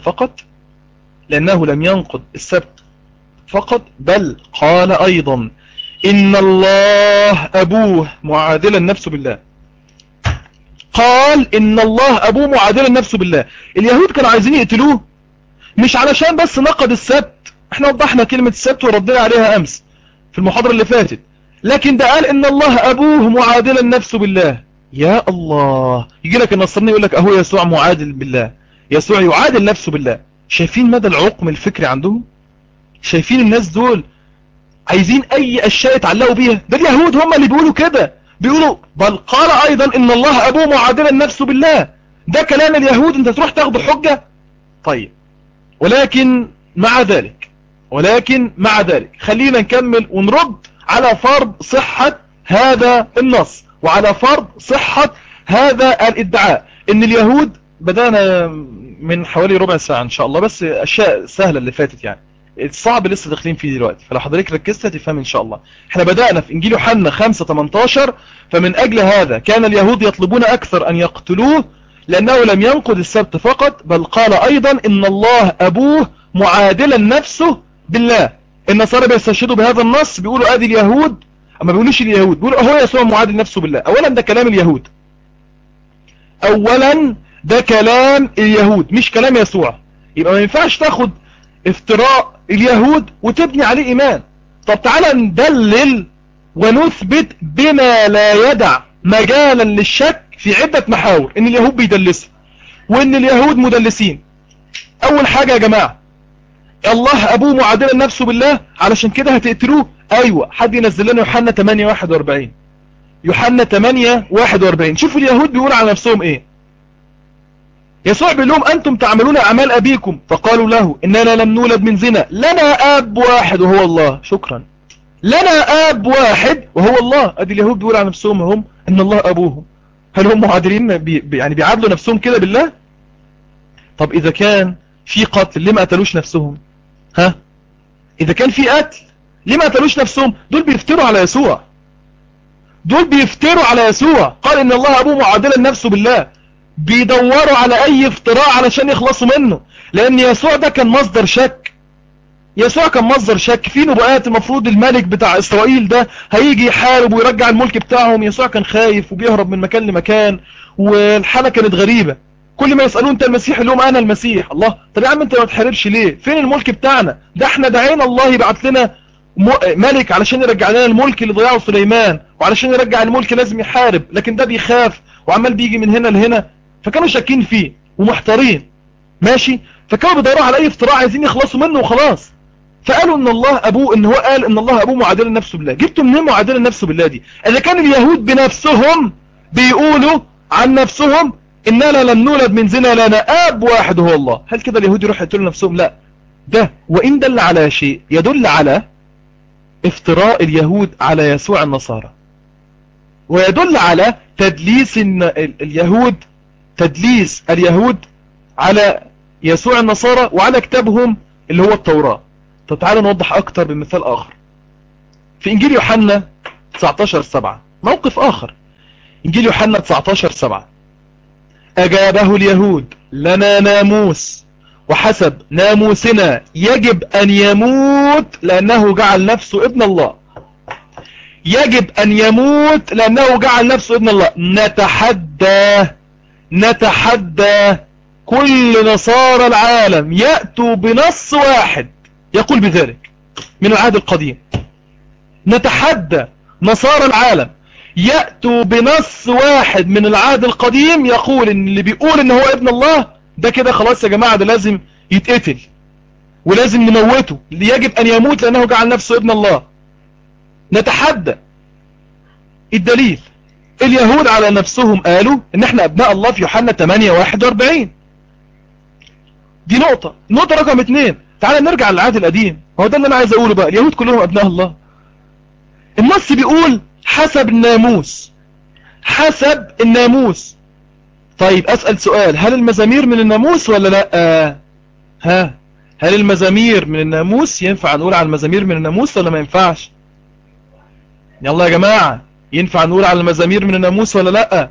Speaker 1: السبت فقط، بل قال ايضا ان الله ابوه معادلا نفسه بالله. قال ان الله ابوه معادلا نفسه بالله. اليهود كانوا عايزين يقتلوه مش علشان بس نقض السبت، احنا وضحنا كلمة السبت وردنا عليها امس في المحاضرة اللي فاتت، لكن ده قال ان الله ابوه معادلا نفسه بالله. يا الله، يجي لك النصراني يقول لك اهو يسوع معادل بالله، يسوع يعادل نفسه بالله. شايفين مدى العقم الفكري عندهم؟ شايفين الناس دول عايزين اي اشياء يتعلقوا بيها؟ ده اليهود هم اللي بيقولوا كده، بيقولوا بل قال ايضا ان الله ابوه معادلا نفسه بالله. ده كلام اليهود، انت تروح تاخده حجة؟ طيب، ولكن مع ذلك خلينا نكمل ونرد على فرض صحة هذا النص، وعلى فرض صحة هذا الادعاء ان اليهود. بدأنا من حوالي ربع ساعة ان شاء الله، بس اشياء سهلة اللي فاتت يعني، الصعب لسه داخلين فيه دلوقتي، فلو حضرتك ركزت هتفهم ان شاء الله. احنا بدأنا في انجيل يوحنا 5:18: فمن اجل هذا كان اليهود يطلبون اكثر ان يقتلوه، لأنه لم ينقض السبت فقط، بل قال أيضا إن الله أبوه معادلا نفسه بالله. النصارى بيستشهدوا بهذا النص، بيقولوا ادي اليهود، اما بيقولوش اليهود، بيقولوا هو يسوع معادل نفسه بالله. اولا ده كلام اليهود، اولا ده كلام اليهود مش كلام يسوع. يبقى ما ينفعش تاخد افتراء اليهود وتبني عليه ايمان. طب تعالى ندلل ونثبت بما لا يدع مجالا للشك في عدة محاور ان اليهود بيدلسوا وان اليهود مدلسين. اول حاجة يا جماعة، الله ابوه معادلا نفسه بالله، علشان كده هتقتلوه. ايوه، حد ينزل لنا يوحنا 8:41. يوحنا 8:41. شوفوا اليهود بيقول على نفسهم ايه. يسوع بيقول لهم انتم تعملون اعمال ابيكم، فقالوا له اننا لم نولد من زنا، لنا اب واحد وهو الله. شكرا، لنا اب واحد وهو الله. ادي اليهود بيقول على نفسهم هم ان الله ابوهم. هل هم معادلين يعني بيعادلوا نفسهم كده بالله؟ طب اذا كان في قتل ليه ما قتلوش نفسهم؟ ها، اذا كان في قتل ليه ما قتلوش نفسهم؟ دول بيفتروا على يسوع، دول بيفتروا على يسوع. قال ان الله ابوه معادلا نفسه بالله. بيدوروا على اي افتراء علشان يخلصوا منه، لان يسوع ده كان مصدر شك. يسوع كان مصدر شك في نبوءات. المفروض الملك بتاع اسرائيل ده هيجي يحارب ويرجع الملك بتاعهم. يسوع كان خايف وبيهرب من مكان لمكان، والحالة كانت غريبة. كل ما يسألون انت المسيح، يقول لهم انا المسيح. الله، طب يا عم انت ما تحاربش ليه؟ فين الملك بتاعنا ده؟ احنا دعينا الله يبعت لنا ملك علشان يرجع لنا الملك اللي ضيعه سليمان، وعلشان يرجع الملك لازم يحارب، لكن ده بيخاف وعمال بيجي من هنا لهنا. فكانوا شاكين فيه ومحتارين، ماشي. فكانوا بيدوروا على اي افتراء عايزين يخلصوا منه وخلاص. فقالوا ان الله ابوه، ان هو قال ان الله ابوه معادلا نفسه بالله. جبتوا منين معادلا نفسه بالله دي؟ اذا كان اليهود بنفسهم بيقولوا عن نفسهم اننا لم نولد من زنا، لنا اب واحد هو الله. هل كده اليهود يروحوا يقتلوا نفسهم؟ لا. ده وان دل على شيء يدل على افتراء اليهود على يسوع النصارى، ويدل على تدليس اليهود، تدليس اليهود على يسوع النصارى وعلى كتابهم اللي هو التوراة. طب تعالوا نوضح اكتر بمثال اخر. في انجيل يوحنا 19:7 موقف اخر. انجيل يوحنا 19:7: اجابه اليهود لنا ناموس، وحسب ناموسنا يجب ان يموت لانه جعل نفسه ابن الله. يجب ان يموت لانه جعل نفسه ابن الله. نتحدى كل نصارى العالم يأتوا بنص واحد يقول بذلك من العهد القديم. نتحدى نصارى العالم يأتوا بنص واحد من العهد القديم يقول ان اللي بيقول ان هو ابن الله ده كده خلاص يا جماعة، ده لازم يتقتل ولازم نموته. يجب ان يموت لانه جعل نفسه ابن الله. نتحدى. الدليل اليهود على نفسهم قالوا ان احنا ابناء الله في يوحنا 8:41. دي نقطة رقم 2. تعال نرجع للعهد القديم، هو ده اللي انا عايز اقوله بقى. اليهود كلهم ابناء الله. النص بيقول حسب الناموس، حسب الناموس. طيب اسأل سؤال، هل المزامير من الناموس ولا لا؟ هل المزامير من الناموس؟ ينفع نقول على المزامير من الناموس ولا ما ينفعش؟ يلا يا جماعة، ينفع نقول على المزامير من الناموس ولا لا؟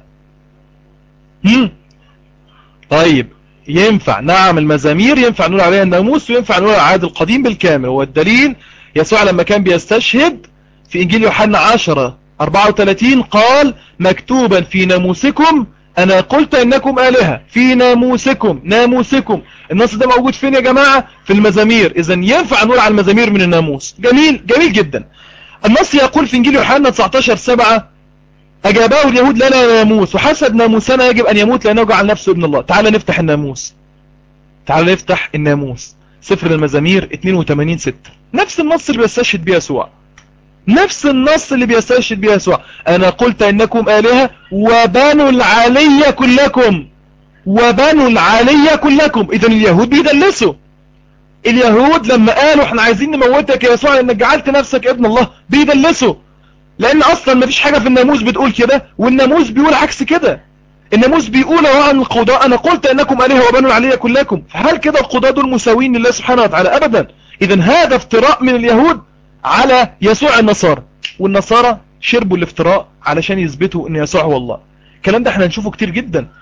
Speaker 1: طيب ينفع. نعم، المزامير ينفع نقول عليها الناموس، وينفع نقول على العهد القديم بالكامل. والدليل يسوع لما كان بيستشهد في انجيل يوحنا 10:34 قال مكتوبا في ناموسكم انا قلت انكم آلهة. في ناموسكم، ناموسكم. النص ده موجود فين يا جماعة؟ في المزامير. اذا ينفع نقول على المزامير من الناموس. جميل، جميل جدا. النص يقول في انجيل يوحنا 19:7: اجابه اليهود لنا ناموس، وحسب ناموسنا يجب ان يموت لانه جعل نفسه ابن الله. تعال نفتح الناموس، تعال نفتح الناموس، سفر المزامير 82:6. نفس النص اللي بيستشهد بيه يسوع، نفس النص اللي بيستشهد بيه يسوع. انا قلت انكم آلهة وبنو العلي كلكم، وبنو العلي كلكم. اذا اليهود بيدلسوا. اليهود لما قالوا احنا عايزين نموتك يا يسوع لانك جعلت نفسك ابن الله، بيدلسوا. لان اصلا مفيش حاجة في الناموس بتقول كده، والناموس بيقول عكس كده. الناموس بيقول عن القضاء انا قلت انكم آلهة وبنو العلي كلكم. فهل كده القضاء دول مساوين لله سبحانه وتعالى؟ ابدا. اذا هذا افتراء من اليهود على يسوع النصارى، والنصارى شربوا الافتراء علشان يثبتوا ان يسوع هو الله. الكلام ده احنا هنشوفه كتير جدا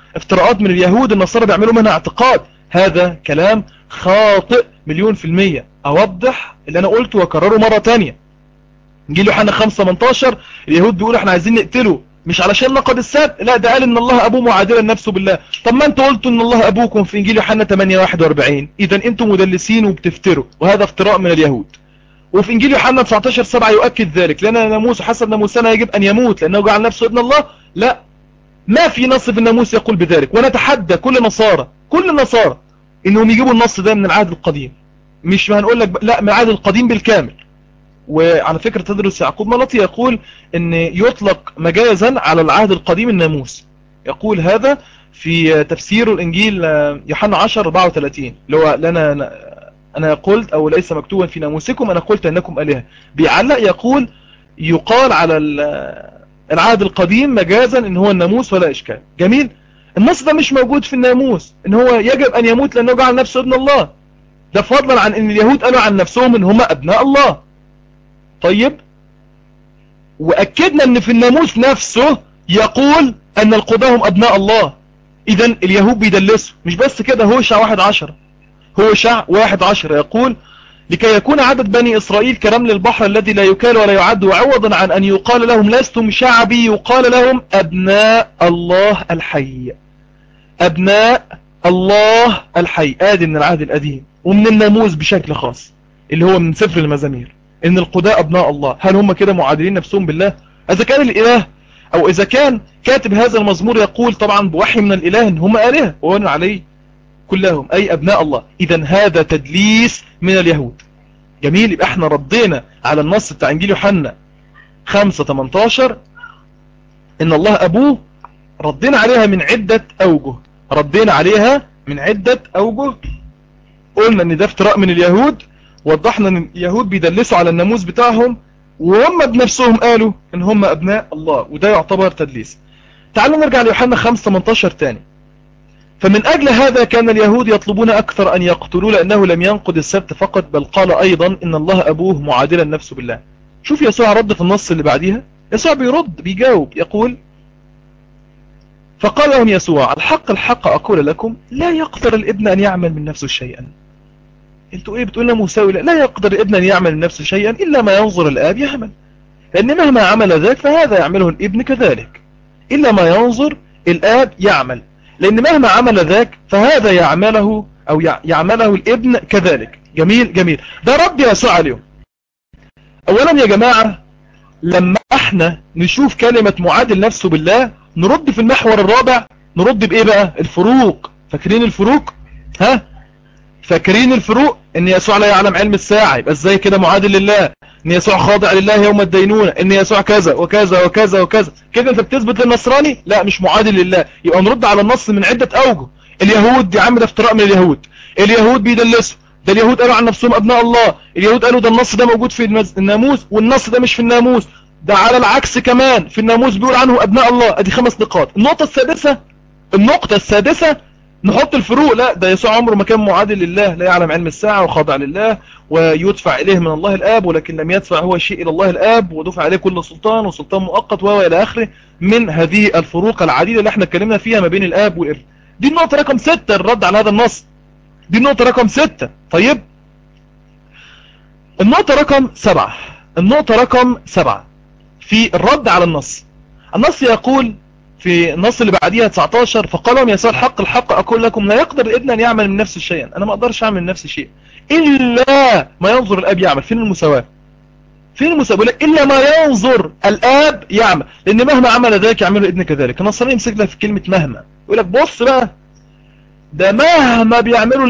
Speaker 1: افتراءات من اليهود، النصارى بيعملوا منها اعتقاد. هذا كلام خاطئ 100%. اوضح اللي انا قلته واكرره مرة تانية. انجيل يوحنا 5:18 اليهود بيقولوا احنا عايزين نقتله مش علشان نقد السبت، لا ده قال ان الله ابوه معادلا نفسه بالله. طب ما انتوا قلتوا ان الله ابوكم في انجيل يوحنا 8:41. اذا انتم مدلسين وبتفتروا، وهذا افتراء من اليهود. وفي انجيل يوحنا 19:7 يؤكد ذلك، لان ناموس حسب ناموسنا يجب ان يموت لانه جعل نفسه ابن الله. لا، ما في نص في الناموس يقول بذلك. ونتحدى كل النصارى انهم يجيبوا النص ده من العهد القديم، مش هنقول لك لا، من العهد القديم بالكامل. وعلى فكرة تدرس يعقوب ملطي يقول ان يطلق مجازا على العهد القديم الناموس، يقول هذا في تفسير الانجيل يوحنا 10:34 اللي هو لنا انا قلت او ليس مكتوبا في ناموسكم انا قلت انكم الهه. بيعلق يقول يقال على العهد القديم مجازا ان هو الناموس ولا اشكال. جميل. النص ده مش موجود في الناموس ان هو يجب ان يموت لانه جعل نفسه ابن الله، ده فضلا عن ان اليهود قالوا عن نفسهم ان هم ابناء الله. طيب، واكدنا ان في الناموس نفسه يقول ان القضاة هم ابناء الله. اذا اليهود بيدلسوا. مش بس كده، هوشع 1:10 يقول لكي يكون عدد بني اسرائيل كرمل البحر الذي لا يكال ولا يعد، وعوضا عن ان يقال لهم لستم شعبي يقال لهم ابناء الله الحي. ابناء الله الحي. ادي من العهد القديم ومن الناموس بشكل خاص اللي هو من سفر المزامير ان القضاء ابناء الله. هل هم كده معادلين نفسهم بالله؟ اذا كان الاله او اذا كان كاتب هذا المزمور يقول طبعا بوحي من الاله ان هم الهه وان عليه كلهم اي ابناء الله، اذا هذا تدليس من اليهود. جميل. يبقى احنا ردينا على النص بتاع انجيل يوحنا 5:18 ان الله ابوه، ردينا عليها من عدة اوجه. قلنا ان ده افتراء من اليهود، وضحنا ان اليهود بيدلسوا على الناموس بتاعهم وهم بنفسهم قالوا ان هم ابناء الله، وده يعتبر تدليس. تعالوا نرجع ليوحنا 5:18 تاني. فمن اجل هذا كان اليهود يطلبون اكثر ان يقتلوا لانه لم ينقض السبت فقط بل قال ايضا ان الله ابوه معادلا نفسه بالله. شوف يسوع رد في النص اللي بعديها. يسوع بيجاوب يقول فقال لهم يسوع الحق الحق اقول لكم لا يقدر الابن ان يعمل من نفسه شيئا. انتوا ايه بتقولنا مساوي؟ لا يقدر الابن ان يعمل من نفسه شيئا الا ما ينظر الاب يعمل، لان مهما عمل ذاك فهذا يعمله الابن كذلك. الا ما ينظر الاب يعمل، لان مهما عمل ذاك فهذا يعمله او يعمله الابن كذلك. جميل. ده رد يسوع عليهم. اولا يا جماعة لما احنا نشوف كلمة معادل نفسه بالله نرد في المحور الرابع. نرد بايه بقى؟ الفروق. فاكرين الفروق؟ فاكرين الفروق؟ ان يسوع لا يعلم علم الساعة، يبقى ازاي كده معادل لله؟ ان يسوع خاضع لله يوم الدينونة، ان يسوع كذا وكذا وكذا وكذا. كده انت بتثبت للنصراني لا مش معادل لله. يبقى نرد على النص من عدة اوجه. اليهود دي عم ده افتراء من اليهود بيدلسوا. ده اليهود قالوا عن نفسهم ابناء الله. اليهود قالوا ده النص ده موجود في الناموس والنص ده مش في الناموس. ده على العكس كمان في الناموس بيقول عنه ابناء الله. ادي 5 نقاط. النقطة السادسة نحط الفروق. لا ده يسوع عمره ما كان معادل لله، لا يعلم علم الساعة وخاضع لله ويدفع إليه من الله الآب، ولكن لم يدفع هو شيء إلى الله الآب، ودفع عليه كل سلطان وسلطان مؤقت وإلى آخره من هذه الفروق العديدة اللي احنا اتكلمنا فيها ما بين الآب والابن. دي النقطة رقم 6 الرد على هذا النص. دي النقطة رقم 6. طيب النقطة رقم 7 في الرد على النص. النص يقول في النص اللي بعديها 19 فقال لهم يسوع الحق الحق اقول لكم لا يقدر الابن ان يعمل من نفسه شيئا. انا ما اقدرش اعمل من نفسي شيء الا ما ينظر الاب يعمل. فين المساواة؟ بيقول لك الا ما ينظر الاب يعمل، لان مهما عمل ذلك يعمله الابن كذلك. النصراني يمسك لك في كلمة مهما، يقول لك بص بقى ده مهما بيعمله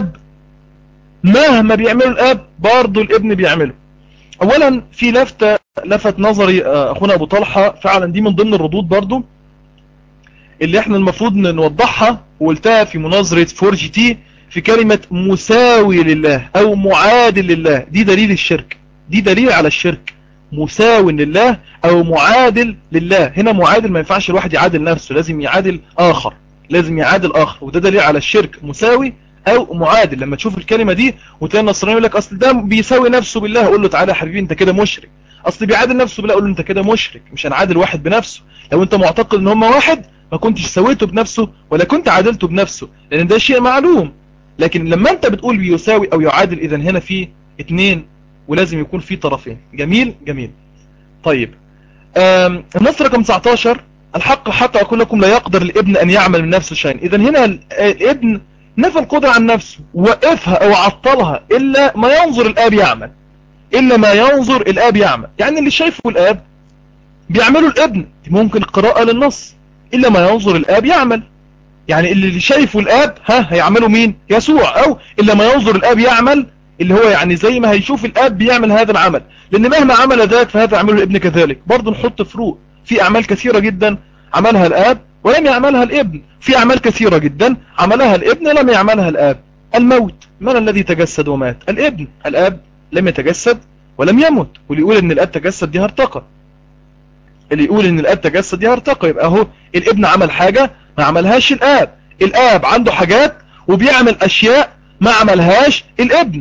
Speaker 1: الاب برضه الابن بيعمله. اولا في لفت نظري اخونا ابو طلحة، فعلا دي من ضمن الردود برضه اللي احنا المفروض نوضحها، وقلتها في مناظرة 4GT في كلمة مساوي لله او معادل لله. دي دليل الشرك، دي دليل على الشرك. مساوي لله او معادل لله. هنا معادل ما ينفعش الواحد يعادل نفسه، لازم يعادل اخر، وده دليل على الشرك. مساوي او معادل. لما تشوف الكلمة دي وتلاقي النصراني يقول لك اصل ده بيساوي نفسه بالله، اقول له تعالى يا حبيبي انت كده مشرك. اصل بيعادل نفسه بالله، اقول له انت كده مشرك. مش هنعادل واحد بنفسه. لو انت معتقد ان هم واحد ما كنتش سويته بنفسه ولا كنت عادلته بنفسه، لان ده شيء معلوم. لكن لما انت بتقول بيساوي او يعادل، اذا هنا في اتنين ولازم يكون في طرفين. جميل جميل. طيب النص رقم 19: الحق حتى أقول لكم لا يقدر الابن أن يعمل من نفسه شيئا. إذن هنا الابن نفى القدرة عن نفسه، وقفها أو عطلها إلا ما ينظر الآب يعمل، إلا ما ينظر الآب يعمل. يعني اللي شايفه الآب بيعمله الابن، ممكن قراءة للنص، إلا ما ينظر الآب يعمل. يعني اللي شايفه الآب هيعمله مين؟ يسوع. أو إلا ما ينظر الآب يعمل، اللي هو يعني زي ما هيشوف الآب بيعمل هذا العمل، لأن مهما عمل ذاك فهذا يعمله الابن كذلك. برضه نحط فروق، في أعمال كثيرة جدا عملها الآب ولم يعملها الابن، في أعمال كثيرة جدا عملها الابن لم يعملها الآب. الموت، من الذي تجسد ومات؟ الابن. الآب لم يتجسد ولم يمت. واللي يقول ان الآب تجسد دي هرطقة، اللي يقول ان الآب تجسد دي هرطقة. يبقى هو الابن عمل حاجة ما عملهاش الآب، الآب عنده حاجات وبيعمل أشياء ما عملهاش الابن.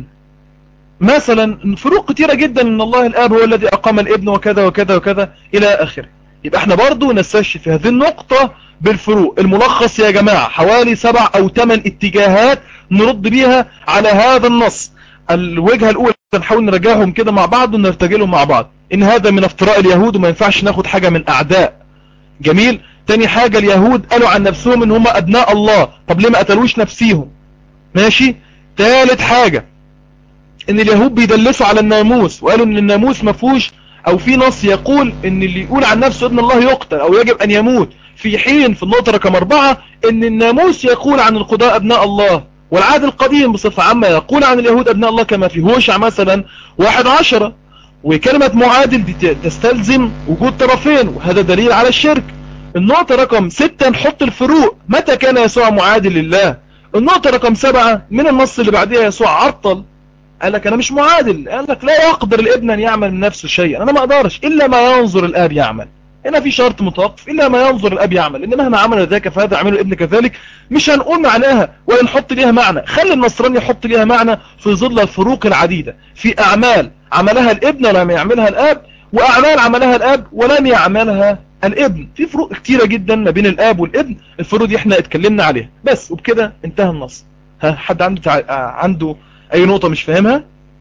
Speaker 1: مثلا فروق كتيرة جدا، ان الله الآب هو الذي أقام الابن وكذا وكذا وكذا إلى آخره. يبقى احنا برضو نستشف في هذه النقطة بالفروق. الملخص يا جماعة حوالي 7 أو 8 اتجاهات نرد بيها على هذا النص. الوجهة الأولى نحاول نراجعهم كده مع بعض ونرتجلهم مع بعض، إن هذا من افتراء اليهود وما ينفعش ناخد حاجة من أعداء. جميل. تاني حاجة، اليهود قالوا عن نفسهم إن هم أبناء الله، طب ليه ما قتلوش نفسيهم؟ ماشي. تالت حاجة، إن اليهود بيدلسوا على الناموس وقالوا إن الناموس ما فيهوش، أو في نص يقول إن اللي يقول عن نفسه ابن الله يقتل أو يجب أن يموت، في حين في النقطة رقم 4 إن الناموس يقول عن القضاء أبناء الله، والعهد القديم بصفة عامة يقول عن اليهود أبناء الله، كما في هوشع مثلا 1:10. وكلمة معادل دي تستلزم وجود طرفين، وهذا دليل على الشرك. النقطة رقم 6 نحط الفروق، متى كان يسوع معادل لله؟ النقطة رقم 7 من النص اللي بعدها يسوع عرطل، قال لك انا مش معادل، قال لك لا يقدر الابن ان يعمل من نفسه شيئا، انا ما اقدرش الا ما ينظر الاب يعمل. هنا في شرط متوقف، الا ما ينظر الاب يعمل، لان مهما عمل ذاك فهذا يعمله الابن كذلك. مش هنقول معناها ولا نحط ليها معنى، خلي النصراني يحط ليها معنى في ظل الفروق العديدة في اعمال عملها الابن ولم يعملها الاب، واعمال عملها الاب ولم يعملها الابن. في فروق كتيرة جدا ما بين الاب والابن، الفروق دي احنا اتكلمنا عليها بس، وبكده انتهى النص. حد عنده اي نقطة مش فاهمها؟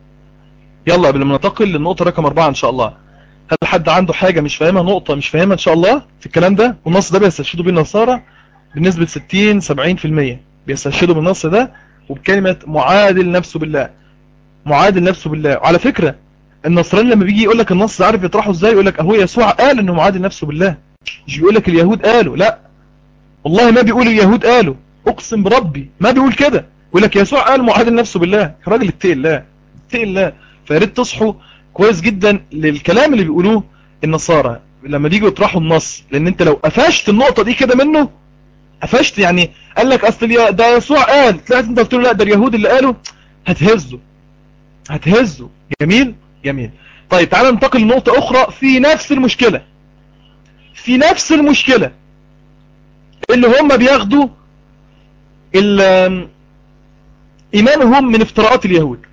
Speaker 1: يلا قبل ما ننتقل للنقطة رقم 4 ان شاء الله، هل حد عنده حاجة مش فاهمها، نقطة مش فاهمها ان شاء الله في الكلام ده؟ والنص ده بيستشهدوا بيه النصارى بنسبة 60-70%، بيستشهدوا بالنص ده وبكلمة معادل نفسه بالله، معادل نفسه بالله. وعلى فكرة النصراني لما بيجي يقول لك النص عارف يطرحه ازاي، يقول لك اهو يسوع قال انه معادل نفسه بالله، مش بيقول لك اليهود قالوا، لا والله ما بيقول اليهود قالوا، اقسم بربي ما بيقول كده، يقول لك يسوع قال معادل نفسه بالله. راجل اتقي الله، اتقي الله. فياريت تصحوا كويس جدا للكلام اللي بيقولوه النصارى لما بيجوا يطرحوا النص، لان انت لو قفشت النقطة دي كده منه، قفشت يعني قال لك اصل ده يسوع قال، طلعت انت قلت له لا ده اليهود اللي قالوا، هتهزه. جميل جميل. طيب تعالى ننتقل لنقطة اخرى في نفس المشكلة، اللي هم بياخدوا ايمانهم من افتراءات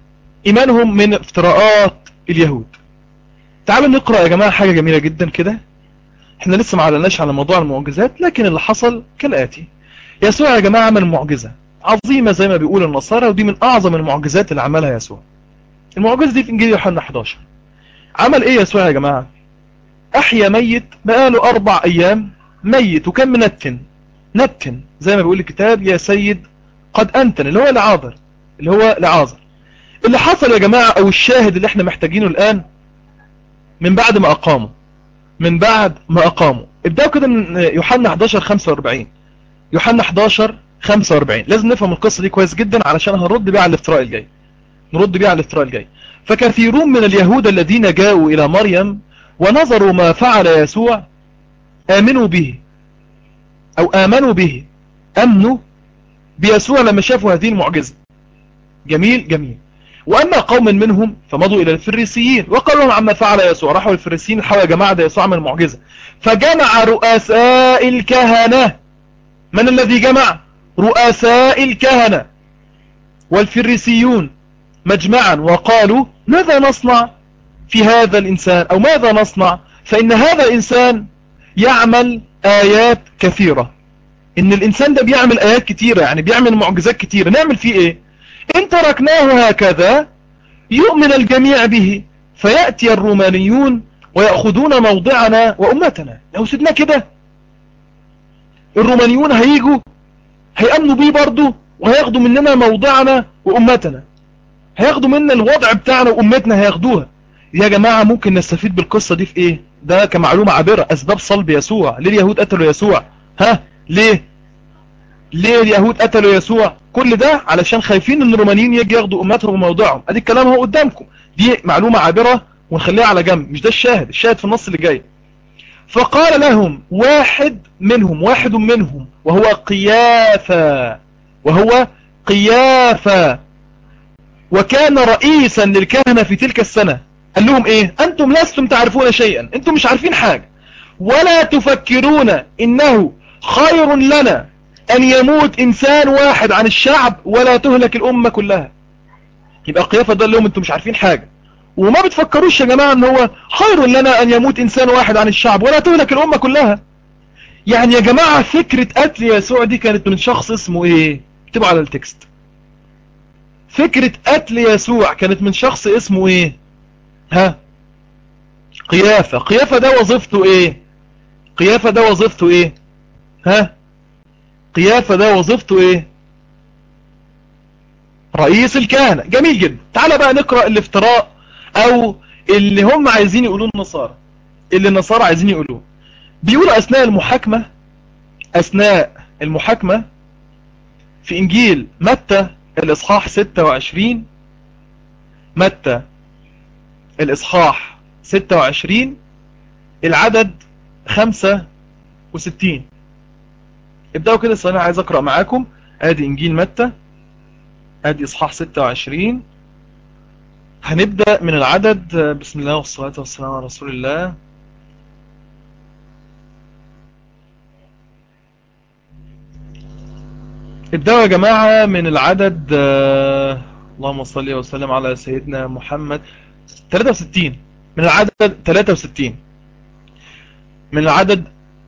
Speaker 1: اليهود. تعالوا نقرأ يا جماعة حاجة جميلة جدا كده، احنا لسه ما علناش على موضوع المعجزات، لكن اللي حصل كالآتي. يسوع يا جماعة عمل معجزة عظيمة زي ما بيقول النصارى، ودي من اعظم المعجزات اللي عملها يسوع. المعجزة دي في انجيل يوحنا 11. عمل ايه يسوع يا جماعة؟ احيا ميت بقاله 4 ايام ميت، وكان نتن زي ما بيقول الكتاب، يا سيد قد انتن، اللي هو لعازر. اللي حصل يا جماعة او الشاهد اللي احنا محتاجينه الان، من بعد ما اقاموا ابدأوا كده من يوحنا 11:45. يوحنا 11:45 لازم نفهم القصة دي كويس جدا علشان هنرد بيها على الافتراء الجاي. فكثيرون من اليهود الذين جاءوا الى مريم ونظروا ما فعل يسوع امنوا بيسوع لما شافوا هذه المعجزة. جميل. وأما قوم منهم فمضوا إلى الفريسيين وقالوا لهم عما فعل يسوع. راحوا الفريسيين الحقوا يا جماعة ده يسوع عمل معجزة. فجمع رؤساء الكهنة. من الذي جمع؟ رؤساء الكهنة والفريسيون مجمعا، وقالوا ماذا نصنع في هذا الإنسان، أو ماذا نصنع، فإن هذا الإنسان يعمل آيات كثيرة. ان الانسان ده بيعمل ايات كتيرة، يعني بيعمل معجزات كتيرة، نعمل فيه ايه؟ ان تركناه هكذا يؤمن الجميع به فيأتي الرومانيون ويأخذون موضعنا وأمتنا. لو سيبنا كده الرومانيون هيجوا هيأمنوا بيه برضو، وهياخدوا مننا موضعنا وأمتنا، هياخدوا منا الوضع بتاعنا وأمتنا هياخدوها. يا جماعة ممكن نستفيد بالقصة دي في ايه؟ ده كمعلومة عابرة. اسباب صلب يسوع، ليه اليهود قتلوا يسوع؟ ليه اليهود قتلوا يسوع؟ كل ده علشان خايفين ان الرومانيين يجي ياخدوا امتهم وموضعهم. ادي الكلام هو قدامكم، دي معلومة عابرة ونخليها على جنب، مش ده الشاهد. الشاهد في النص اللي جاي. فقال لهم واحد منهم وهو قيافة وكان رئيسا للكهنة في تلك السنة. قال لهم ايه؟ انتم لستم تعرفون شيئا، انتم مش عارفين حاجة، ولا تفكرون انه خير لنا ان يموت انسان واحد عن الشعب ولا تهلك الامة كلها. يبقى قيافة ده لهم انتم مش عارفين حاجة، وما بتفكروش يا جماعة ان هو خير لنا ان يموت انسان واحد عن الشعب ولا تهلك الامة كلها. يعني يا جماعة فكرة قتل يسوع دي كانت من شخص اسمه ايه؟ اكتبوا على التكست. فكرة قتل يسوع كانت من شخص اسمه ايه؟ قيافة. قيافة ده وظيفته ايه؟ قيافة ده وظيفته ايه؟ قيافة ده وظيفته ايه؟ رئيس الكهنة. جميل جدا. تعال بقى نقرأ الافتراء او اللي هم عايزين يقولوه النصارى، اللي النصارى عايزين يقولوه. بيقولوا اثناء المحاكمة في انجيل متى الاصحاح 26، متى الاصحاح 26 العدد 65. ابدأوا كده الصلاة، عايز اقرأ معاكم. ادي انجيل متى، ادي اصحاح 26، هنبدأ من العدد. بسم الله والصلاة والسلام على رسول الله. ابدأوا يا جماعة من العدد اللهم صل وسلم على سيدنا محمد 63، من العدد 63، من العدد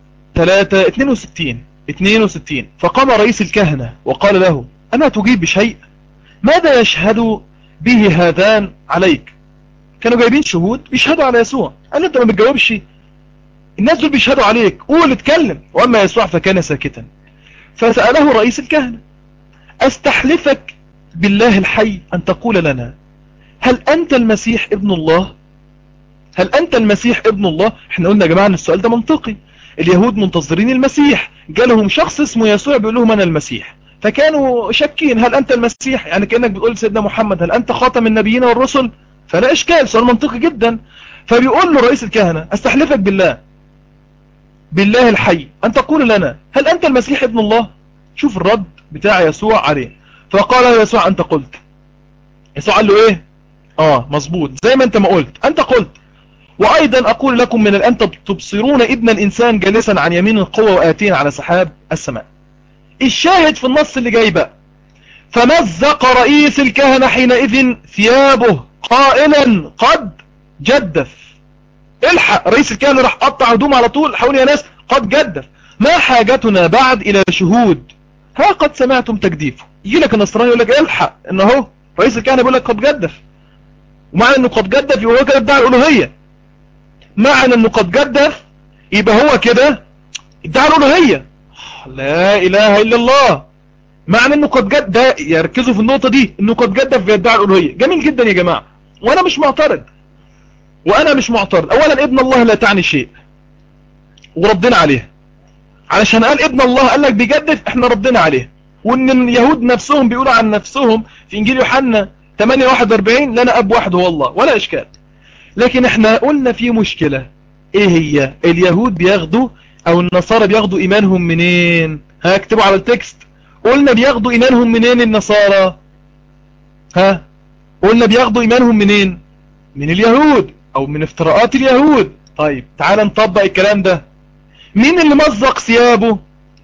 Speaker 1: 62. فقام رئيس الكهنة وقال له أما تجيب بشيء؟ ماذا يشهد به هذان عليك؟ كانوا جايبين شهود بيشهدوا على يسوع. قال له انت ما بتجاوبش، الناس دول بيشهدوا عليك، قول اتكلم. واما يسوع فكان ساكتا. فسأله رئيس الكهنة استحلفك بالله الحي أن تقول لنا هل أنت المسيح ابن الله؟ هل أنت المسيح ابن الله؟ احنا قلنا يا جماعة ان السؤال ده منطقي، اليهود منتظرين المسيح، جالهم شخص اسمه يسوع بيقول لهم أنا المسيح، فكانوا شاكين هل أنت المسيح؟ يعني كأنك بتقول سيدنا محمد هل أنت خاتم النبيين والرسل؟ فلا إشكال، سؤال منطقي جدا. فبيقول له رئيس الكهنة استحلفك بالله الحي أن تقول لنا هل أنت المسيح ابن الله؟ شوف الرد بتاع يسوع عليه. فقال يسوع أنت قلت. يسوع قال له ايه؟ مظبوط زي ما انت ما قلت، انت قلت. وايضا اقول لكم من الان تبصرون ابن الانسان جالسا عن يمين القوة وآتين على سحاب السماء. الشاهد في النص اللي جاي بقى فمزق رئيس الكهنة حينئذ ثيابه قائلا قد جدف. الحق، رئيس الكهنة راح قطع هدوم على طول، حاول يا ناس قد جدف، ما حاجتنا بعد الى شهود، ها قد سمعتم تجديفه. يجي لك النصراني يقول لك الحق ان اهو رئيس الكهنة بيقول لك قد جدف، ومعنى انه قد جدف يبقى هو كده ادعى الالوهية. معنى انه قد جدف يبقى هو كده ادعى الالوهية. لا اله الا الله. معنى انه قد جدف ده، يركزوا في النقطة دي، انه قد جدف بيدعي الالوهية. جميل جدا يا جماعة، وانا مش معترض. اولا ابن الله لا تعني شيء وردنا عليه، علشان قال ابن الله قال لك بيجدف احنا ردنا عليه. وان اليهود نفسهم بيقولوا عن نفسهم في انجيل يوحنا 8:41 لنا اب واحد هو الله، ولا اشكال. لكن احنا قلنا في مشكلة، ايه هي؟ اليهود بياخدوا او النصارى بياخدوا ايمانهم منين؟ اكتبوا على التكست. قلنا بياخدوا ايمانهم منين النصارى؟ قلنا بياخدوا ايمانهم منين؟ من اليهود او من افتراءات اليهود. طيب تعال نطبق الكلام ده. مين اللي مزق ثيابه؟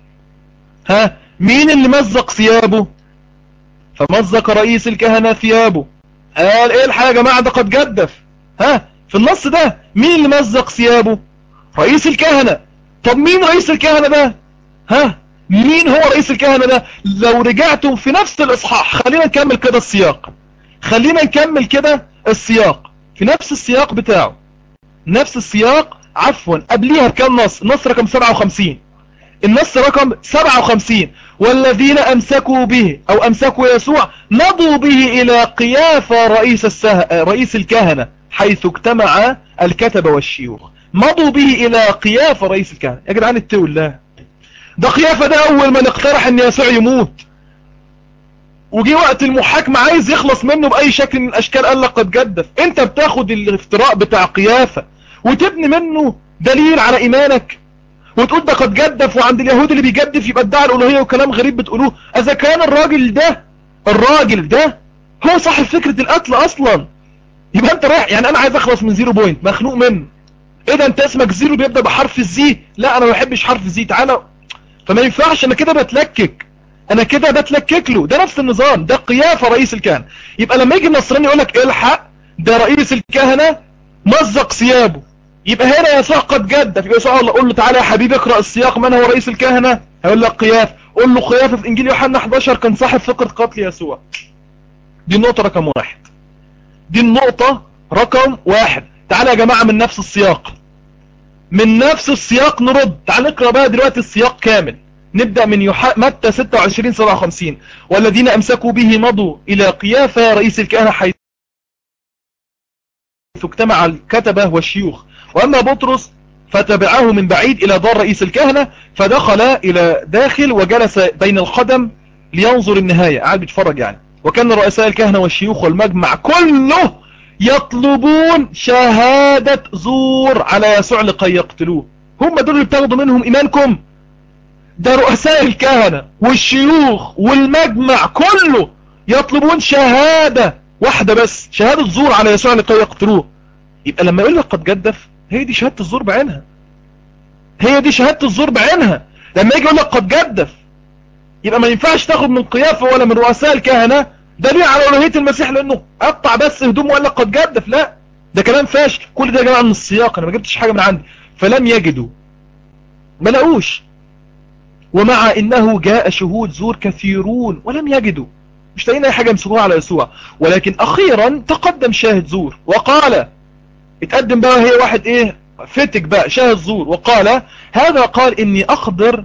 Speaker 1: مين اللي مزق ثيابه؟ فمزق رئيس الكهنة ثيابه. قال ايه الحاجة يا جماعة ده قد جدف. في النص ده مين اللي مزق ثيابه؟ رئيس الكهنة. طب مين رئيس الكهنة ده؟ مين هو رئيس الكهنة ده؟ لو رجعتم في نفس الاصحاح، خلينا نكمل كده السياق، خلينا نكمل كده السياق في نفس السياق بتاعه، نفس السياق عفوا قبليها بكام نص؟ النص رقم 57، النص رقم 57: والذين امسكوا به او امسكوا يسوع مضوا به الى قيافة رئيس الكهنة حيث اجتمع الكتبة والشيوخ. مضوا به الى قيافة رئيس الكهنة. يا جدعان اتقوا الله، ده قيافة ده اول ما نقترح ان يسوع يموت وجي وقت المحاكمة عايز يخلص منه باي شكل من الاشكال قال لك قد جدف. انت بتاخد الافتراء بتاع قيافة وتبني منه دليل على ايمانك وتقول ده قد جدف، وعند اليهود اللي بيجدف يبقى ادعى الالوهيه وكلام غريب بتقولوه. اذا كان الراجل ده هو صاحب فكرة القتل اصلا، يبقى انت رايح يعني انا عايز اخلص من 0 بوينت مخنوق منه. ايه ده انت اسمك زيرو بيبدأ بحرف الزي؟ لا انا ما بحبش حرف الزي، تعالى. فما ينفعش، انا كده بتلكك، انا كده بتلكك له. ده نفس النظام، ده قيافة رئيس الكهنة. يبقى لما يجي النصراني يقول لك الحق ده رئيس الكهنة مزق ثيابه، يبقى هنا يسوع قد جدف. يبقى يسوع قول له تعالى يا حبيبي اقرأ السياق، من هو رئيس الكهنة؟ هيقول لك قياف. قول له قيافة في انجيل يوحنا 11 كان صاحب فكرة قتل يسوع. دي النقطة رقم 1، دي النقطة رقم 1. تعالى يا جماعة من نفس السياق، من نفس السياق نرد. تعال نقرأ بقى دلوقتي السياق كامل. نبدأ من متى 26-57: والذين امسكوا به مضوا الى قيافة رئيس الكهنة حيث اجتمع الكتبة والشيوخ، واما بطرس فتبعه من بعيد الى دار رئيس الكهنة، فدخل الى داخل وجلس بين القدم لينظر النهاية، قاعد بيتفرج يعني. وكان رؤساء الكهنة والشيوخ والمجمع كله يطلبون شهادة زور على يسوع لكي يقتلوه. هم دول اللي بتاخدوا منهم ايمانكم؟ ده رؤساء الكهنة والشيوخ والمجمع كله يطلبون شهادة واحدة بس، شهادة زور على يسوع لكي يقتلوه. يبقى لما يقول لك قد جدف، هي دي شهادة الزور بعينها، هي دي شهادة الزور بعينها. لما يجي يقول لك قد جدف، يبقى ما ينفعش تاخد من قيافة ولا من رؤساء الكهنة دليل على ألوهية المسيح لأنه قطع بس هدومه وقال لك قد جدف. لا، ده كلام فاشل. كل ده يا جماعة من السياق، أنا ما جبتش حاجة من عندي. فلم يجدوا، ما لقوش، ومع إنه جاء شهود زور كثيرون ولم يجدوا، مش لاقيين أي حاجة يمسكوها على يسوع. ولكن أخيرا تقدم شاهد زور وقال، اتقدم بقى هي واحد ايه فتك بقى شاهد زور وقال هذا قال اني اقدر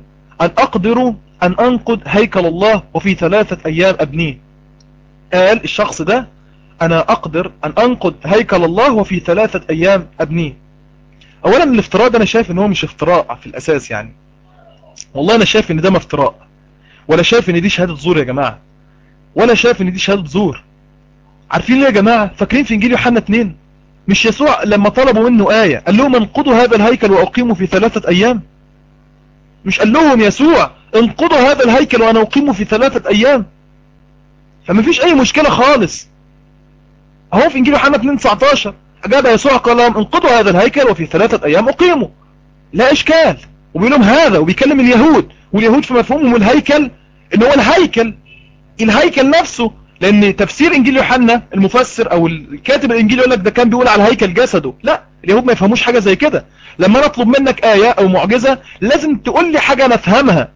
Speaker 1: ان انقض هيكل الله وفي 3 ايام ابنيه. قال الشخص ده انا اقدر ان انقض هيكل الله وفي 3 ايام ابنيه. اولا الافتراء ده انا شايف ان هو مش افتراء في الاساس يعني، والله انا شايف ان ده ما افتراء، ولا شايف ان دي شهادة زور يا جماعة، ولا شايف ان دي شهادة زور. عارفين ليه يا جماعة؟ فاكرين في انجيل يوحنا 2 مش يسوع لما طلبوا منه آية قال لهم انقضوا هذا الهيكل وأقيموا في 3 أيام؟ مش قال لهم يسوع انقضوا هذا الهيكل وأنا أقيمه في 3 أيام؟ فما فيش أي مشكلة خالص. اهو في إنجيل يوحنا 2:19 أجاب يسوع قال لهم انقضوا هذا الهيكل وفي 3 أيام أقيمه. لا إشكال. وبيقول لهم هذا، وبيكلم اليهود، واليهود في مفهومهم الهيكل إن هو الهيكل نفسه. لان تفسير انجيل يوحنا المفسر او الكاتب الانجيل يقول لك ده كان بيقول على الهيكل جسده. لا، اليهود ما يفهموش حاجة زي كده. لما انا اطلب منك آية او معجزة لازم تقول لي حاجة انا افهمها،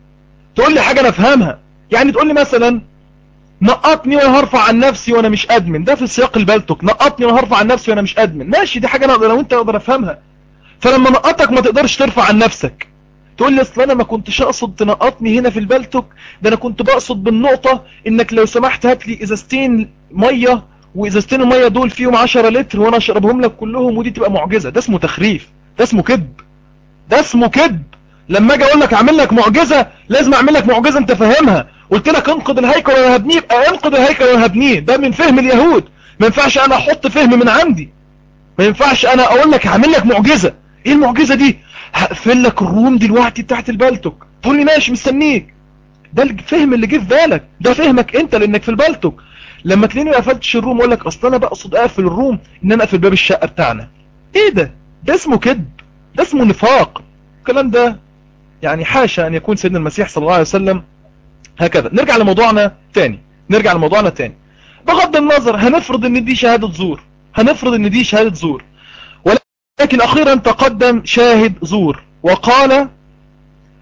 Speaker 1: يعني تقول لي مثلا نقطني وانا هرفع عن نفسي وانا مش ادمن، ده في سياق البلتك، نقطني وانا هرفع عن نفسي وانا مش ادمن، ماشي، دي حاجة انا لو انت اقدر افهمها. فلما نقطك ما تقدرش ترفع عن نفسك، تقول لي اصل انا ما كنتش اقصد تنقطني هنا في البلتك، ده انا كنت بقصد بالنقطة انك لو سمحت هات لي ازازتين مية، وازازتين المية دول فيهم 10 لتر وانا اشربهم لك كلهم ودي تبقى معجزة. ده اسمه تخريف، ده اسمه كذب. لما اجي اقول لك اعمل لك معجزة لازم اعمل لك معجزة انت فاهمها. قلت لك انقض الهيكل وانا هبنيه، يبقى انقض الهيكل وانا هبنيه. ده من فهم اليهود، ما ينفعش انا احط فهم من عندي، ما ينفعش انا اقول لك هعمل لك معجزة. ايه المعجزة دي؟ هقفل لك الروم دلوقتي بتاعت البلتك. تقول لي ماشي مستنيك. ده الفهم اللي جه في بالك، ده فهمك انت لانك في البلتك. لما تلاقيني ما قفلتش الروم اقول لك اصل انا بقصد اقفل الروم ان انا اقفل باب الشقة بتاعنا. ايه ده؟ ده اسمه كذب، ده اسمه نفاق. الكلام ده يعني حاشا ان يكون سيدنا المسيح صلى الله عليه وسلم هكذا. نرجع لموضوعنا تاني. بغض النظر هنفرض ان دي شهادة زور، ولكن اخيرا تقدم شاهد زور وقال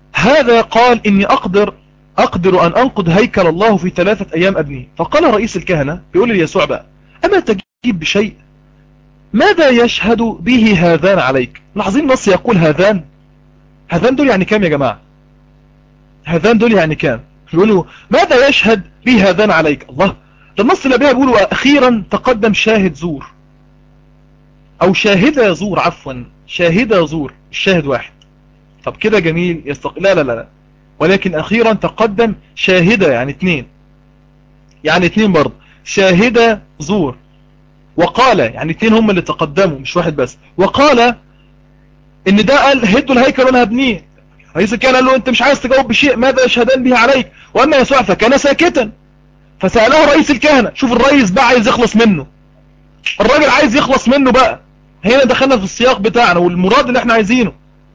Speaker 1: هذا قال إني أقدر أن أنقض هيكل الله في 3 أيام أبنيه. فقال رئيس الكهنة بيقول ليسوع بقى: أما تجيب بشيء؟ ماذا يشهد به هذان عليك؟ لاحظين النص يقول هذان دول يعني كام يا جماعة؟ هذان دول يعني كام؟ يقولوا ماذا يشهد به هذان عليك؟ الله، ده النص اللي بيها بيقولوا أخيرا تقدم شاهد زور، أو شاهدة زور، عفوا شاهدة زور، الشاهد واحد. طب كده جميل لا لا لا، ولكن أخيرا تقدم شاهدة يعني 2، يعني 2 برضه، شاهدة زور. وقال يعني 2 هم اللي تقدموا مش واحد بس. وقال ان ده قال هدوا الهيكل وانا هبنيه. رئيس الكهنة قال له: انت مش عايز تجاوب بشيء، ماذا يشهدان به عليك؟ واما يسوع فكان ساكتا. فسأله رئيس الكهنة. شوف الرئيس بقى عايز يخلص منه، الراجل عايز يخلص منه بقى. هنا دخلنا في السياق بتاعنا والمراد اللي احنا عايزينه.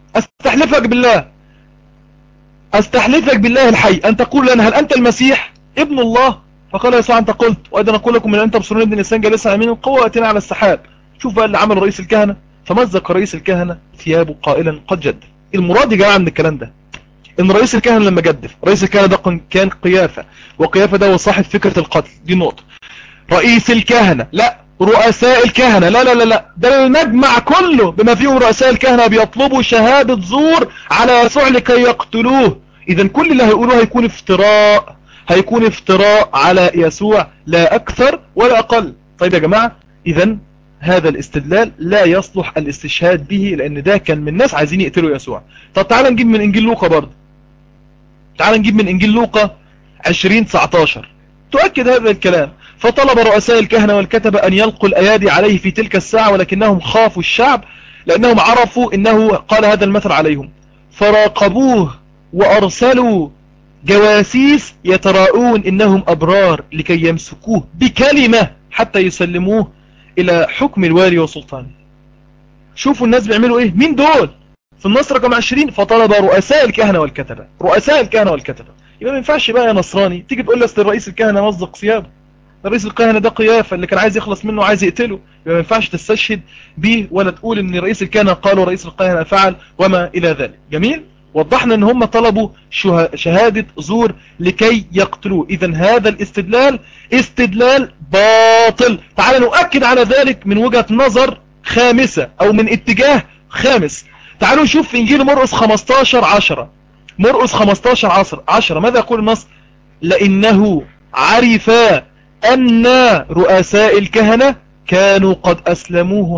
Speaker 1: استحلفك بالله الحي ان تقول لنا: هل انت المسيح ابن الله؟ فقال يسوع: انت قلت، وايضا اقول لكم ان انت تبصرون ابن الانسان جالسا على يمين القوه واتينا على السحاب. شوف بقى اللي عمل رئيس الكهنة، فمزق رئيس الكهنة ثيابه قائلا: قد جدف. المراد يا جماعه من الكلام ده ان رئيس الكهنة لما جدف، رئيس الكهنة ده كان قيافة، وقيافة ده هو صاحب فكرة القتل، دي نقطة. رئيس الكهنة لا، رؤساء الكهنة لا لا لا لا، ده المجمع كله بما فيهم رؤساء الكهنة بيطلبوا شهادة زور على يسوع لكي يقتلوه. اذا كل اللي هيقولوه هيكون افتراء على يسوع، لا اكثر ولا اقل. طيب يا جماعة، اذا هذا الاستدلال لا يصلح الاستشهاد به، لان ده كان من ناس عايزين يقتلوا يسوع. طب تعال نجيب من انجيل لوقا برضه، تعال نجيب من انجيل لوقا 20:19 تؤكد هذا الكلام. فطلب رؤساء الكهنة والكتبة أن يلقوا الأيادي عليه في تلك الساعة، ولكنهم خافوا الشعب لأنهم عرفوا أنه قال هذا المثل عليهم. فراقبوه وأرسلوا جواسيس يتراءون إنهم أبرار لكي يمسكوه بكلمة حتى يسلموه إلى حكم الوالي وسلطانه. شوفوا الناس بيعملوا إيه، مين دول في النص رقم 20؟ فطلب رؤساء الكهنة والكتبة، رؤساء الكهنة والكتبة. يبقى ما ينفعش بقى يا نصراني تيجي تقول لي اصل رئيس الكهنة مزق ثيابه، رئيس الكهنة ده قيافة اللي كان عايز يخلص منه وعايز يقتله. يبقى ما ينفعش تستشهد به ولا تقول ان رئيس الكهنة قال ورئيس الكهنة فعل وما الى ذلك. جميل، وضحنا ان هم طلبوا شهادة زور لكي يقتلوه. اذا هذا الاستدلال استدلال باطل. تعال نؤكد على ذلك من وجهة نظر خامسة او من اتجاه خامس. تعالوا نشوف في انجيل مرقس 15:10. مرقس 15:10 ماذا يقول النص؟ لانه عرفا أن رؤساء الكهنة كانوا قد أسلموه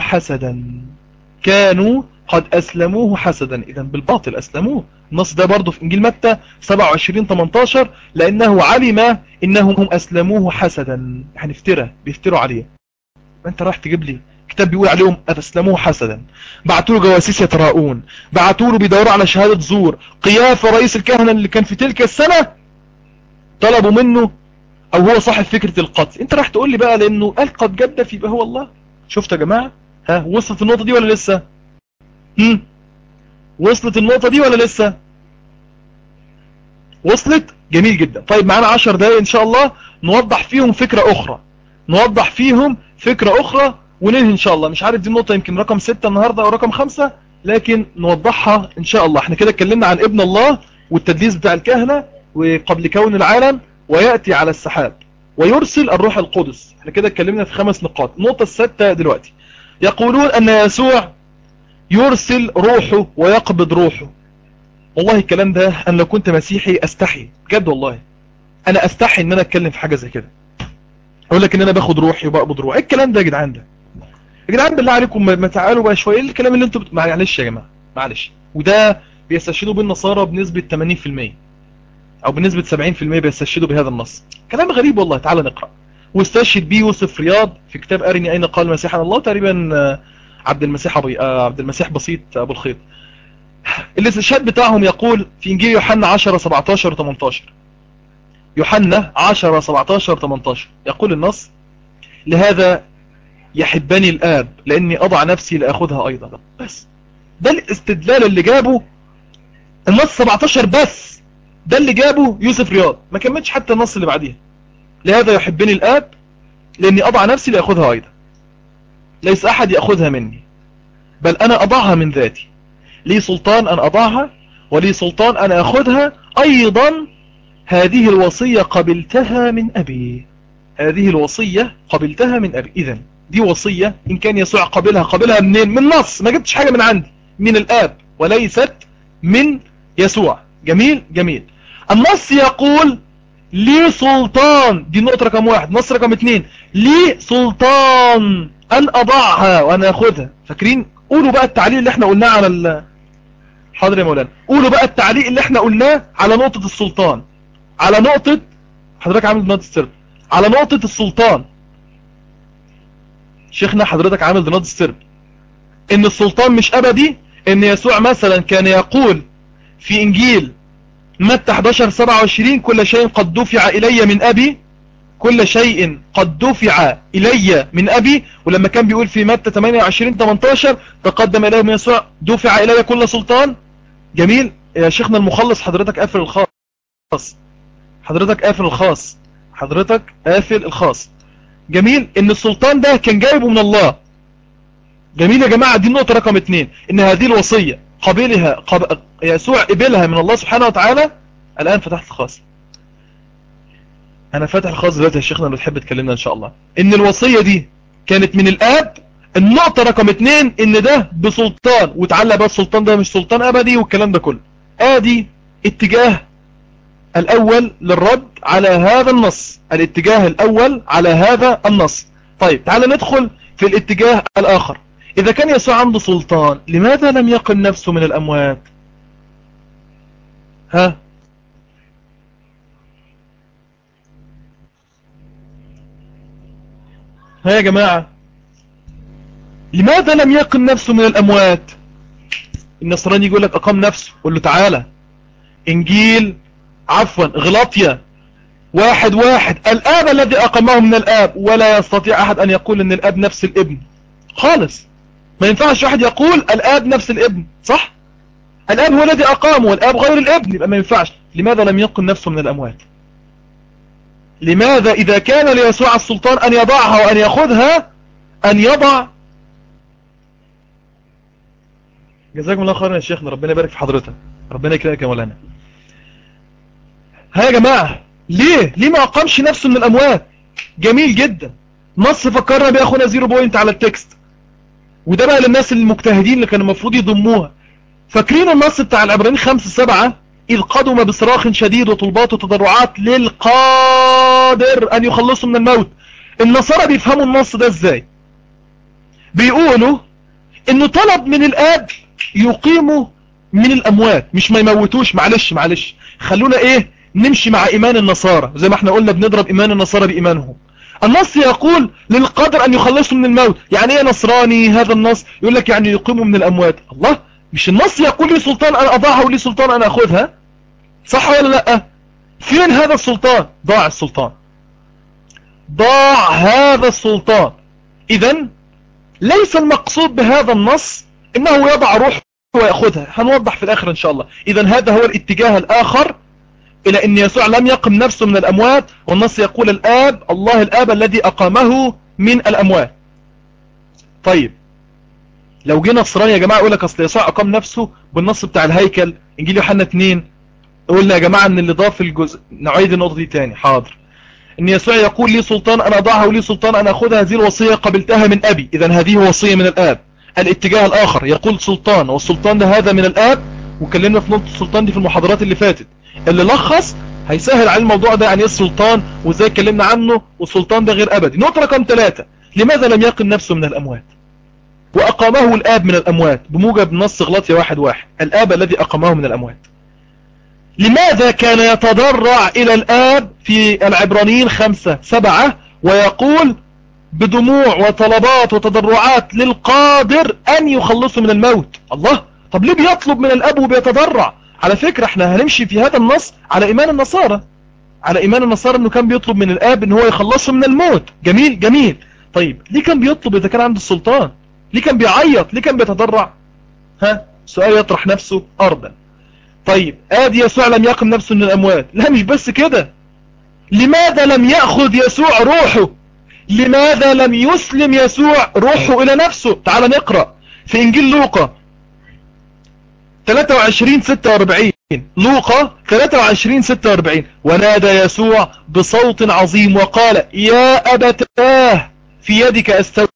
Speaker 1: حسدا. إذن بالباطل أسلموه. النص ده برضو في إنجيل متى 27:18 لأنه علم إنهم أسلموه حسدا، يعني بيفتروا عليه. أنت راح تجيب لي كتاب بيقول عليهم أسلموه حسدا، بعتوا له جواسيس يتراءون، بعتوا له بيدوروا على شهادة زور. قيافة رئيس الكهنة اللي كان في تلك السنة طلبوا منه، او هو صاحب فكرة القتل. انت راح تقول لي بقى لانه قال قد جدف يبقى هو الله. شفت يا جماعة؟ وصلت النقطة دي ولا لسه؟ وصلت النقطة دي ولا لسه؟ وصلت؟ جميل جدا. طيب معانا 10 دقايق ان شاء الله نوضح فيهم فكرة اخرى وننهي ان شاء الله. مش عارف دي النقطة يمكن رقم 6 النهاردة او رقم 5، لكن نوضحها ان شاء الله. احنا كده اتكلمنا عن ابن الله والتدليس بتاع الكهنة وقبل كون العالم ويأتي على السحاب ويرسل الروح القدس. احنا كده اتكلمنا في 5 نقاط. النقطة السادسة دلوقتي، يقولون ان يسوع يرسل روحه ويقبض روحه. والله الكلام ده انا لو كنت مسيحي استحي بجد، والله انا استحي ان انا اتكلم في حاجة زي كده، اقول لك ان انا باخد روحي وبقبض روحي. ايه الكلام ده يا جدعان؟ يا جدعان بالله عليكم ما تعالوا بقى شويه. ايه الكلام اللي انتوا معلش يا جماعه معلش. وده بيستشهدوا بالنصارى بنسبة 80% او بنسبة 70% بيستشهدوا بهذا النص. كلام غريب والله. تعال نقرأ. واستشهد بيه يوسف رياض في كتاب أرني أين قال المسيح عن الله، تقريبا عبد المسيح بسيط أبو الخيط. الاستشهاد بتاعهم يقول في إنجيل يوحنا 10:17-18. يوحنا 10:17-18 يقول النص: لهذا يحبني الآب لأني أضع نفسي لأخذها أيضا. بس ده الاستدلال اللي جابه النص 17 بس، ده اللي جابه يوسف رياض، ما كملش حتى النص اللي بعديها. لهذا يحبني الآب لأني أضع نفسي لأخذها أيضا، ليس أحد يأخذها مني بل أنا أضعها من ذاتي، لي سلطان أن أضعها ولي سلطان أن أخذها أيضا هذه الوصية قبلتها من أبي. هذه الوصية قبلتها من أبي. إذن دي وصية إن كان يسوع قبلها منين؟ من نص، ما جبتش حاجة من عندي، من الآب وليست من يسوع. جميل جميل. النص يقول لي سلطان، دي النقطة رقم 1. نص رقم 2 لي سلطان أن أضعها وأن أخذها. فاكرين؟ قولوا بقى التعليق اللي احنا قلناه على حاضر يا مولانا. قولوا بقى التعليق اللي احنا قلناه على نقطة السلطان، على نقطة حضرتك عامل دونات السرب، على نقطة السلطان. شيخنا حضرتك عامل دونات السرب ان السلطان مش ابدي. ان يسوع مثلا كان يقول في انجيل متى 11:27 كل شيء قد دفع الي من ابي، كل شيء قد دفع الي من ابي. ولما كان بيقول في متى 28:18 تقدم اليه من يسوع دفع الي كل سلطان. جميل يا شيخنا المخلص. حضرتك قافل الخاص، حضرتك قافل الخاص، حضرتك قافل الخاص. جميل ان السلطان ده كان جايبه من الله. جميل يا جماعة. دي النقطة رقم 2 ان هذه الوصية يسوع قبلها من الله سبحانه وتعالى. الان فتحت الخاص، انا فاتح الخاص دلوقتي يا شيخنا اللي بتحب تكلمنا ان شاء الله. ان الوصية دي كانت من الاب. النقطة رقم 2 ان ده بسلطان، وتعلق بقى السلطان ده مش سلطان ابدي والكلام ده كله. ادي اتجاه الاول للرد على هذا النص، الاتجاه الاول على هذا النص. طيب تعال ندخل في الاتجاه الاخر. اذا كان يسوع عنده سلطان لماذا لم يقم نفسه من الاموات؟ ها يا جماعة، لماذا لم يقم نفسه من الاموات؟ النصراني يقول لك اقام نفسه. قول له تعالى انجيل غلاطيا 1:1 الاب الذي اقامه من الاب، ولا يستطيع احد ان يقول ان الاب نفس الابن خالص. ما ينفعش واحد يقول الاب نفس الابن، صح؟ الاب هو الذي اقامه والاب غير الابن، يبقى ما ينفعش. لماذا لم يقم نفسه من الاموات؟ لماذا اذا كان ليسوع السلطان ان يضعها وان ياخذها ان يضع؟ جزاكم الله خيرا يا شيخنا، ربنا يبارك في حضرتك، ربنا يكرمك يا مولانا. ها يا جماعة، ليه ما اقامش نفسه من الاموات؟ جميل جدا. نص فكرنا بيه اخونا 0 بوينت على التكست، وده بقى للناس المجتهدين اللي كانوا المفروض يضموها. فاكرين النص بتاع العبرانيين 5:7 إذ قدم بصراخ شديد وطلبات وتضرعات للقادر أن يخلصوا من الموت. النصارى بيفهموا النص ده ازاي؟ بيقولوا انه طلب من الآب يقيموا من الأموات، مش ما يموتوش. معلش خلونا نمشي مع إيمان النصارى، زي ما احنا قلنا بنضرب إيمان النصارى بإيمانهم. النص يقول للقادر أن يخلصوا من الموت. يعني ايه نصراني هذا النص؟ يقول لك يعني يقيموا من الأموات. الله، مش النص يقول لي سلطان أن أضعها ولي سلطان أن أخذها؟ صح ولا لا؟ فين هذا السلطان؟ ضاع السلطان، ضاع هذا السلطان. إذن ليس المقصود بهذا النص إنه يضع روح ويأخذها، هنوضح في الآخر إن شاء الله. إذن هذا هو الاتجاه الآخر إلى أن يسوع لم يقم نفسه من الأموات، والنص يقول الآب، الله الآب الذي أقامه من الأموات. طيب لو جينا نصراني يا جماعة يقول لك أصل يسوع أقام نفسه بالنص بتاع الهيكل إنجيل يوحنا 2، قلنا يا جماعة ان اللي ضاف الجزء. نعيد النقطة دي تاني، حاضر. ان يسوع يقول لي سلطان انا اضعها ولي سلطان انا اخذها، هذه الوصية قبلتها من ابي. اذا هذه وصية من الاب. الاتجاه الاخر يقول سلطان، والسلطان ده هذا من الاب. وكلمنا في نقطة السلطان دي في المحاضرات اللي فاتت. اللي لخص هيسهل على الموضوع ده يعني ايه السلطان وازاي اتكلمنا عنه، والسلطان ده غير ابدي. نقطة رقم 3 لماذا لم يقم نفسه من الاموات واقامه الاب من الاموات بموجب نص غلاطيا 1:1 الاب الذي اقامه من الاموات؟ لماذا كان يتضرع إلى الآب في العبرانيين 5:7 ويقول بدموع وطلبات وتضرعات للقادر أن يخلصه من الموت؟ الله، طب ليه بيطلب من الآب وبيتضرع؟ على فكرة احنا هنمشي في هذا النص على إيمان النصارى، على إيمان النصارى أنه كان بيطلب من الآب أنه هو يخلصه من الموت. جميل. طيب ليه كان بيطلب إذا كان عنده السلطان؟ ليه كان بيعيط؟ ليه كان بيتضرع؟ سؤال يطرح نفسه أرضا. طيب ادي يسوع لم يقم نفسه من الاموات. لا مش بس كده، لماذا لم يأخذ يسوع روحه؟ لماذا لم يسلم يسوع روحه الى نفسه؟ تعال نقرأ في انجيل لوقا 23:46 لوقا 23:46 ونادى يسوع بصوت عظيم وقال يا أبتاه في يدك أستودع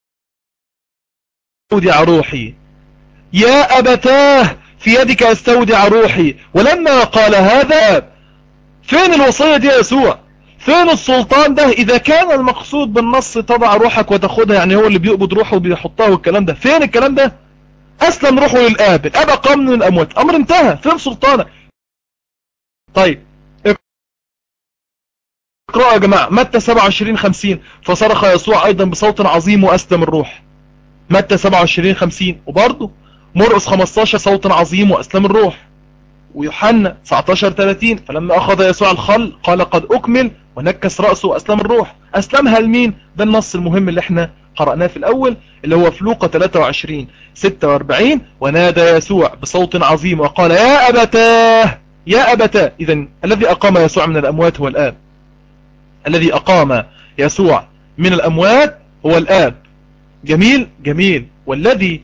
Speaker 1: روحي، يا أبتاه في يدك أستودع روحي. ولما قال هذا، فين الوصية دي يا يسوع؟ فين السلطان ده؟ إذا كان المقصود بالنص تضع روحك وتاخدها، يعني هو اللي بيقبض روحه وبيحطها والكلام ده، فين الكلام ده؟ أسلم روحه للآب، الآب أقام من الأموات، أمر انتهى، فين سلطانك؟ طيب اقرأوا يا جماعة متى 27:50 فصرخ يسوع أيضا بصوت عظيم وأسلم الروح. متى 27:50. وبرضه مرقس 15 صوت عظيم وأسلم الروح. ويوحنا 19:30 فلما أخذ يسوع الخل قال قد أكمل ونكس رأسه وأسلم الروح. أسلمها لمين؟ ده النص المهم اللي احنا قرأناه في الأول اللي هو في لوقا 23:46 ونادى يسوع بصوت عظيم وقال يا أبتاه، يا أبتاه. إذن الذي أقام يسوع من الأموات هو الآب، الذي أقام يسوع من الأموات هو الآب. جميل جميل. والذي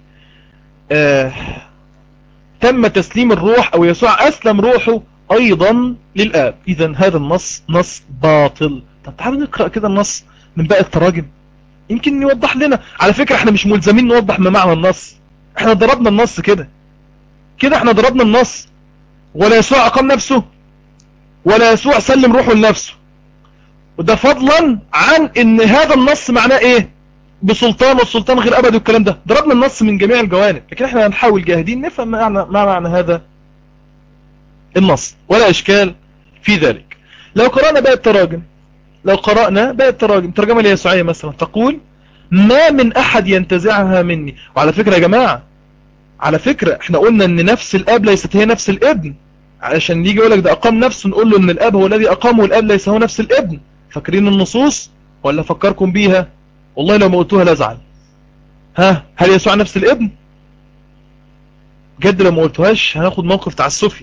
Speaker 1: تم تسليم الروح أو يسوع أسلم روحه أيضا للآب. إذن هذا النص نص باطل. طب تعالوا نقرأ كده النص من باقي التراجم يمكن يوضح لنا. على فكرة احنا مش ملزمين نوضح ما معنى النص، احنا ضربنا النص كده احنا ضربنا النص. ولا يسوع أقام نفسه ولا يسوع سلم روحه لنفسه، وده فضلا عن ان هذا النص معناه ايه بسلطان والسلطان غير ابدي والكلام ده. ضربنا النص من جميع الجوانب، لكن احنا هنحاول جاهدين نفهم ما معنى هذا النص، ولا اشكال في ذلك. لو قرأنا باقي التراجم، ترجمة اليسوعية مثلا تقول ما من احد ينتزعها مني. وعلى فكرة يا جماعة، على فكرة احنا قلنا ان نفس الاب ليست هي نفس الابن، علشان يجي يقول لك ده اقام نفسه نقول له ان الاب هو الذي اقامه والاب ليس هو نفس الابن. فاكرين النصوص ولا فكركم بيها؟ والله لو ما قلتوها لا ازعل. هل يسوع نفس الابن؟ بجد لو ما قلتوهاش هناخد موقف تعسفي.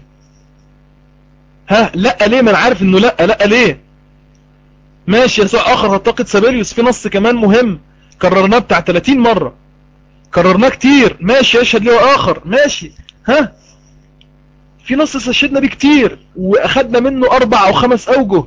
Speaker 1: لا ليه؟ ما انا عارف انه لا ليه. ماشي يسوع اخر هتقد سابيليوس، في نص كمان مهم كررناه بتاع 30 مرة، كررناه كتير. ماشي يشهد له اخر، ماشي. في نص استشهدنا بيه كتير واخدنا منه 4 أو 5 اوجه.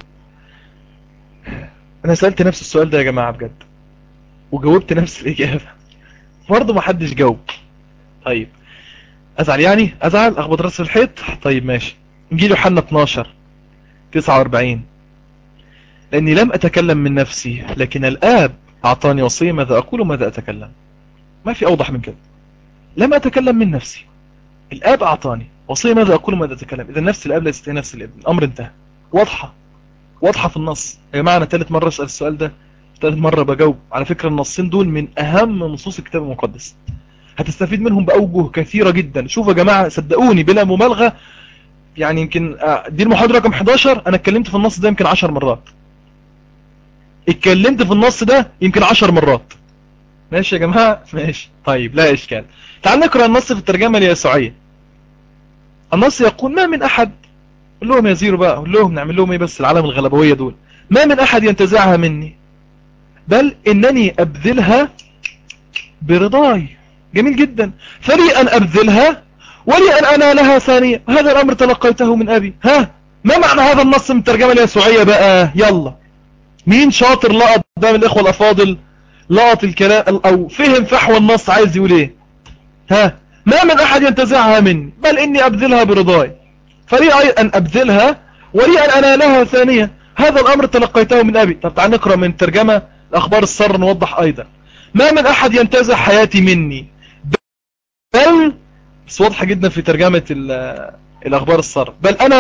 Speaker 1: انا سألت نفس السؤال ده يا جماعة بجد وجاوبت نفس الاجابة، برضه ما حدش جاوب. طيب ازعل يعني؟ ازعل اخبط راسي في الحيط؟ طيب ماشي. انجيل يوحنا 12:49 لاني لم اتكلم من نفسي لكن الاب اعطاني وصية ماذا اقول وماذا اتكلم. ما في اوضح من كده. لم اتكلم من نفسي، الاب اعطاني وصية ماذا اقول وماذا اتكلم. اذا نفس الاب ليست هي نفس الابن، الامر انتهى. واضحة في النص يا جماعة. انا ثالث مرة اسأل السؤال ده، ثالث مرة بجاوب. على فكرة النصين دول من اهم نصوص الكتاب المقدس، هتستفيد منهم بأوجه كثيرة جدا. شوفوا يا جماعة صدقوني بلا مبالغة، يعني يمكن دي المحاضرة رقم 11 انا اتكلمت في النص ده يمكن 10 مرات، اتكلمت في النص ده يمكن 10 مرات. ماشي يا جماعة؟ ماشي. طيب لا اشكال. تعال نقرأ النص في الترجمة اليسوعية. النص يقول ما من احد، قول لهم يا زيرو بقى، قول لهم نعمل لهم ايه بس العالم الغلبوية دول. ما من احد ينتزعها مني بل انني ابذلها برضاي. جميل جدا. فلي ان ابذلها ولي ان انالها ثانية، هذا الامر تلقيته من ابي. ما معنى هذا النص من الترجمة اليسوعية بقى؟ يلا مين شاطر لقط قدام الاخوة الافاضل، لقط الكلام او فهم فحوى النص عايز يقول ايه؟ ما من احد ينتزعها مني بل اني ابذلها برضاي، فلي ان ابذلها ولي ان انالها ثانية، هذا الامر تلقيته من ابي. طب تعال نقرأ من ترجمة الاخبار السر نوضح ايضا. ما من احد ينتزع حياتي مني بل، بس واضحة جدا في ترجمة الاخبار السر، بل انا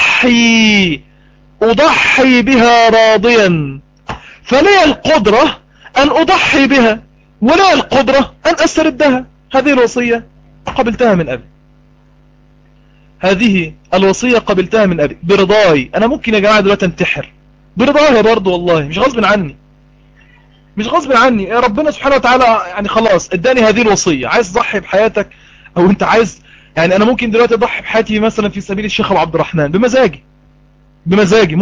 Speaker 1: اضحي بها راضيا، فلي القدرة ان اضحي بها ولا القدرة ان استردها. هذه الوصية قبلتها من ابي، هذه الوصية قبلتها من ابي برضاي. انا ممكن يا جماعة دلوقتي انتحر برضاي برضو، والله مش غصب عني، مش غصب عني. يا ربنا سبحانه وتعالى يعني خلاص اداني هذه الوصية. عايز تضحي بحياتك او انت عايز، يعني انا ممكن دلوقتي اضحي بحياتي مثلا في سبيل الشيخ ابو عبد الرحمن بمزاجي،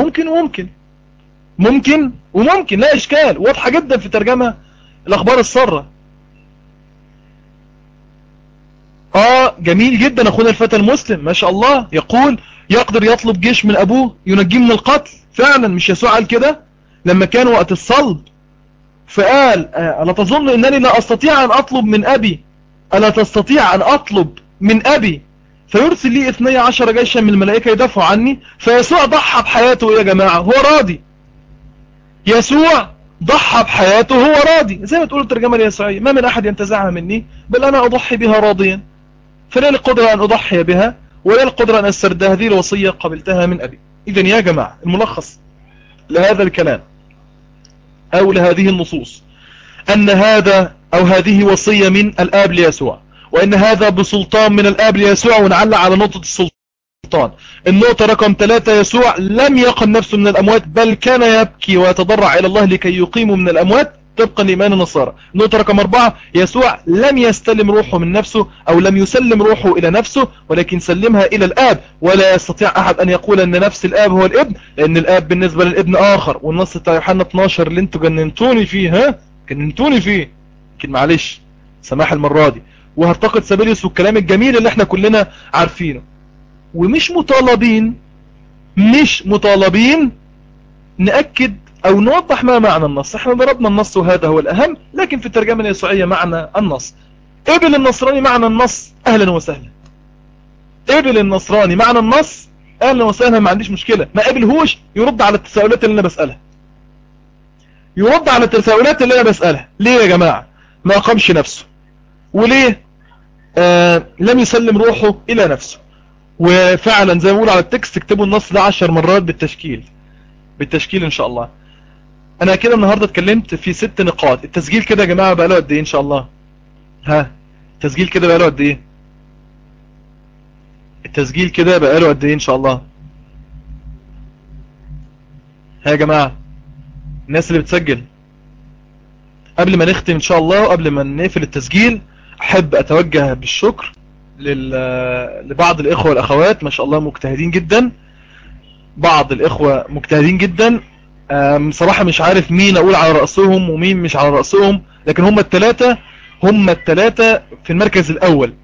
Speaker 1: ممكن لا اشكال. واضحة جدا في ترجمة الاخبار السارة. جميل جدا اخونا الفتى المسلم ما شاء الله، يقول يقدر يطلب جيش من ابوه ينجيه من القتل. فعلا مش يسوع قال كده لما كان وقت الصلب؟ فقال ألا تظن أنني لا أستطيع أن أطلب من أبي، ألا تستطيع أن أطلب من أبي فيرسل لي 12 جيشا من الملائكة يدافعوا عني؟ فيسوع ضحى بحياته يا جماعة، هو راضي. يسوع ضحى بحياته هو راضي، زي ما تقول الترجمة اليسوعية: ما من أحد ينتزعها مني بل أنا أضحي بها راضيا. فلا القدرة أن أضحي بها ولا القدرة أن أسترد هذه الوصية قبلتها من أبي. إذن يا جماعة الملخص لهذا الكلام أو لهذه النصوص أن هذا أو هذه وصية من الآب ليسوع، وأن هذا بسلطان من الآب ليسوع. ونعلق على نقطة السلطان. النقطة رقم 3: يسوع لم يقم نفسه من الأموات بل كان يبكي ويتضرع إلى الله لكي يقيمه من الأموات طبقا لإيمان النصارى. النقطة رقم 4: يسوع لم يستلم روحه من نفسه أو لم يسلم روحه إلى نفسه ولكن سلمها إلى الآب. ولا يستطيع أحد أن يقول أن نفس الآب هو الابن، لأن الآب بالنسبة للابن آخر. والنص بتاع يوحنا 12 اللي انتوا جننتوني فيه، جننتوني فيه، لكن معلش سماح المرة دي، وهرتقد سابيليوس والكلام الجميل اللي احنا كلنا عارفينه. ومش مطالبين نأكد أو نوضح ما معنى النص. احنا ضربنا النص وهذا هو الأهم، لكن في الترجمة اليسوعية معنى النص. قبل النصراني معنى النص أهلا وسهلا، قبل النصراني معنى النص أهلا وسهلا، ما عنديش مشكلة. ما قبلهوش يرد على التساؤلات اللي أنا بسألها، يرد على التساؤلات اللي أنا بسألها. ليه يا جماعة ما أقامش نفسه؟ وليه لم يسلم روحه إلى نفسه؟ وفعلا زي ما بقول على التكست اكتبوا النص ده 10 مرات بالتشكيل إن شاء الله. أنا كده النهاردة اتكلمت في 6 نقاط. التسجيل كده يا جماعة بقى له قد إيه إن شاء الله؟ التسجيل كده بقى له قد إيه؟ التسجيل كده بقى له قد إيه إن شاء الله؟ يا جماعة الناس اللي بتسجل، قبل ما نختم إن شاء الله وقبل ما نقفل التسجيل أحب أتوجه بالشكر لبعض الإخوة والأخوات ما شاء الله مجتهدين جدا. بعض الإخوة مجتهدين جدا صراحة مش عارف مين أقول على رأسهم ومين مش على رأسهم، لكن هم الثلاثة في المركز الأول،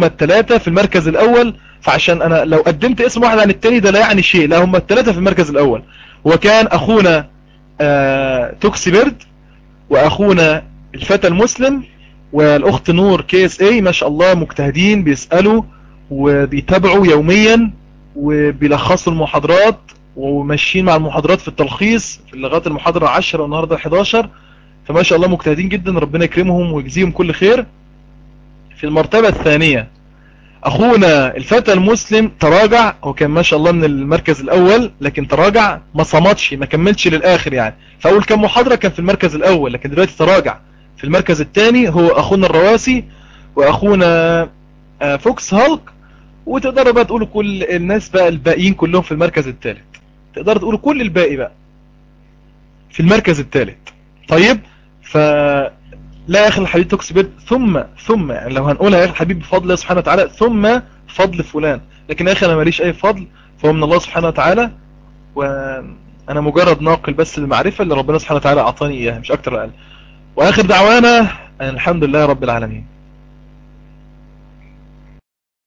Speaker 1: فعشان أنا لو قدمت اسم واحد عن التاني ده لا يعني شيء، لا هم الثلاثة في المركز الأول. وكان أخونا توكسي بيرد، وأخونا الفتى المسلم، والأخت نور KSA ما شاء الله مجتهدين، بيسألوا وبيتابعوا يوميا وبيلخصوا المحاضرات وماشيين مع المحاضرات في التلخيص في لغاية المحاضرة 10 والنهاردة 11. فما شاء الله مجتهدين جدا، ربنا يكرمهم ويجزيهم كل خير. في المرتبة الثانية أخونا الفتى المسلم تراجع، هو كان ما شاء الله من المركز الأول لكن تراجع، ما صمتش، ما كملش للآخر يعني. فأول كم محاضرة كان في المركز الأول لكن دلوقتي تراجع في المركز الثاني. هو أخونا الرواسي وأخونا فوكس هالك. وتقدروا بقى تقولوا كل الناس بقى الباقيين كلهم في المركز الثالث، تقدروا تقولوا كل الباقي بقى في المركز الثالث. طيب لا يا أخي الحبيب توكس بيرد ثم يعني لو هنقولها يا أخي الحبيب بفضل الله سبحانه وتعالى ثم فضل فلان، لكن يا أخي أنا ماليش أي فضل، فهو من الله سبحانه وتعالى، وأنا مجرد ناقل بس المعرفة اللي ربنا سبحانه وتعالى أعطاني إياها مش أكتر وأقل. وآخر دعوانا الحمد لله رب العالمين.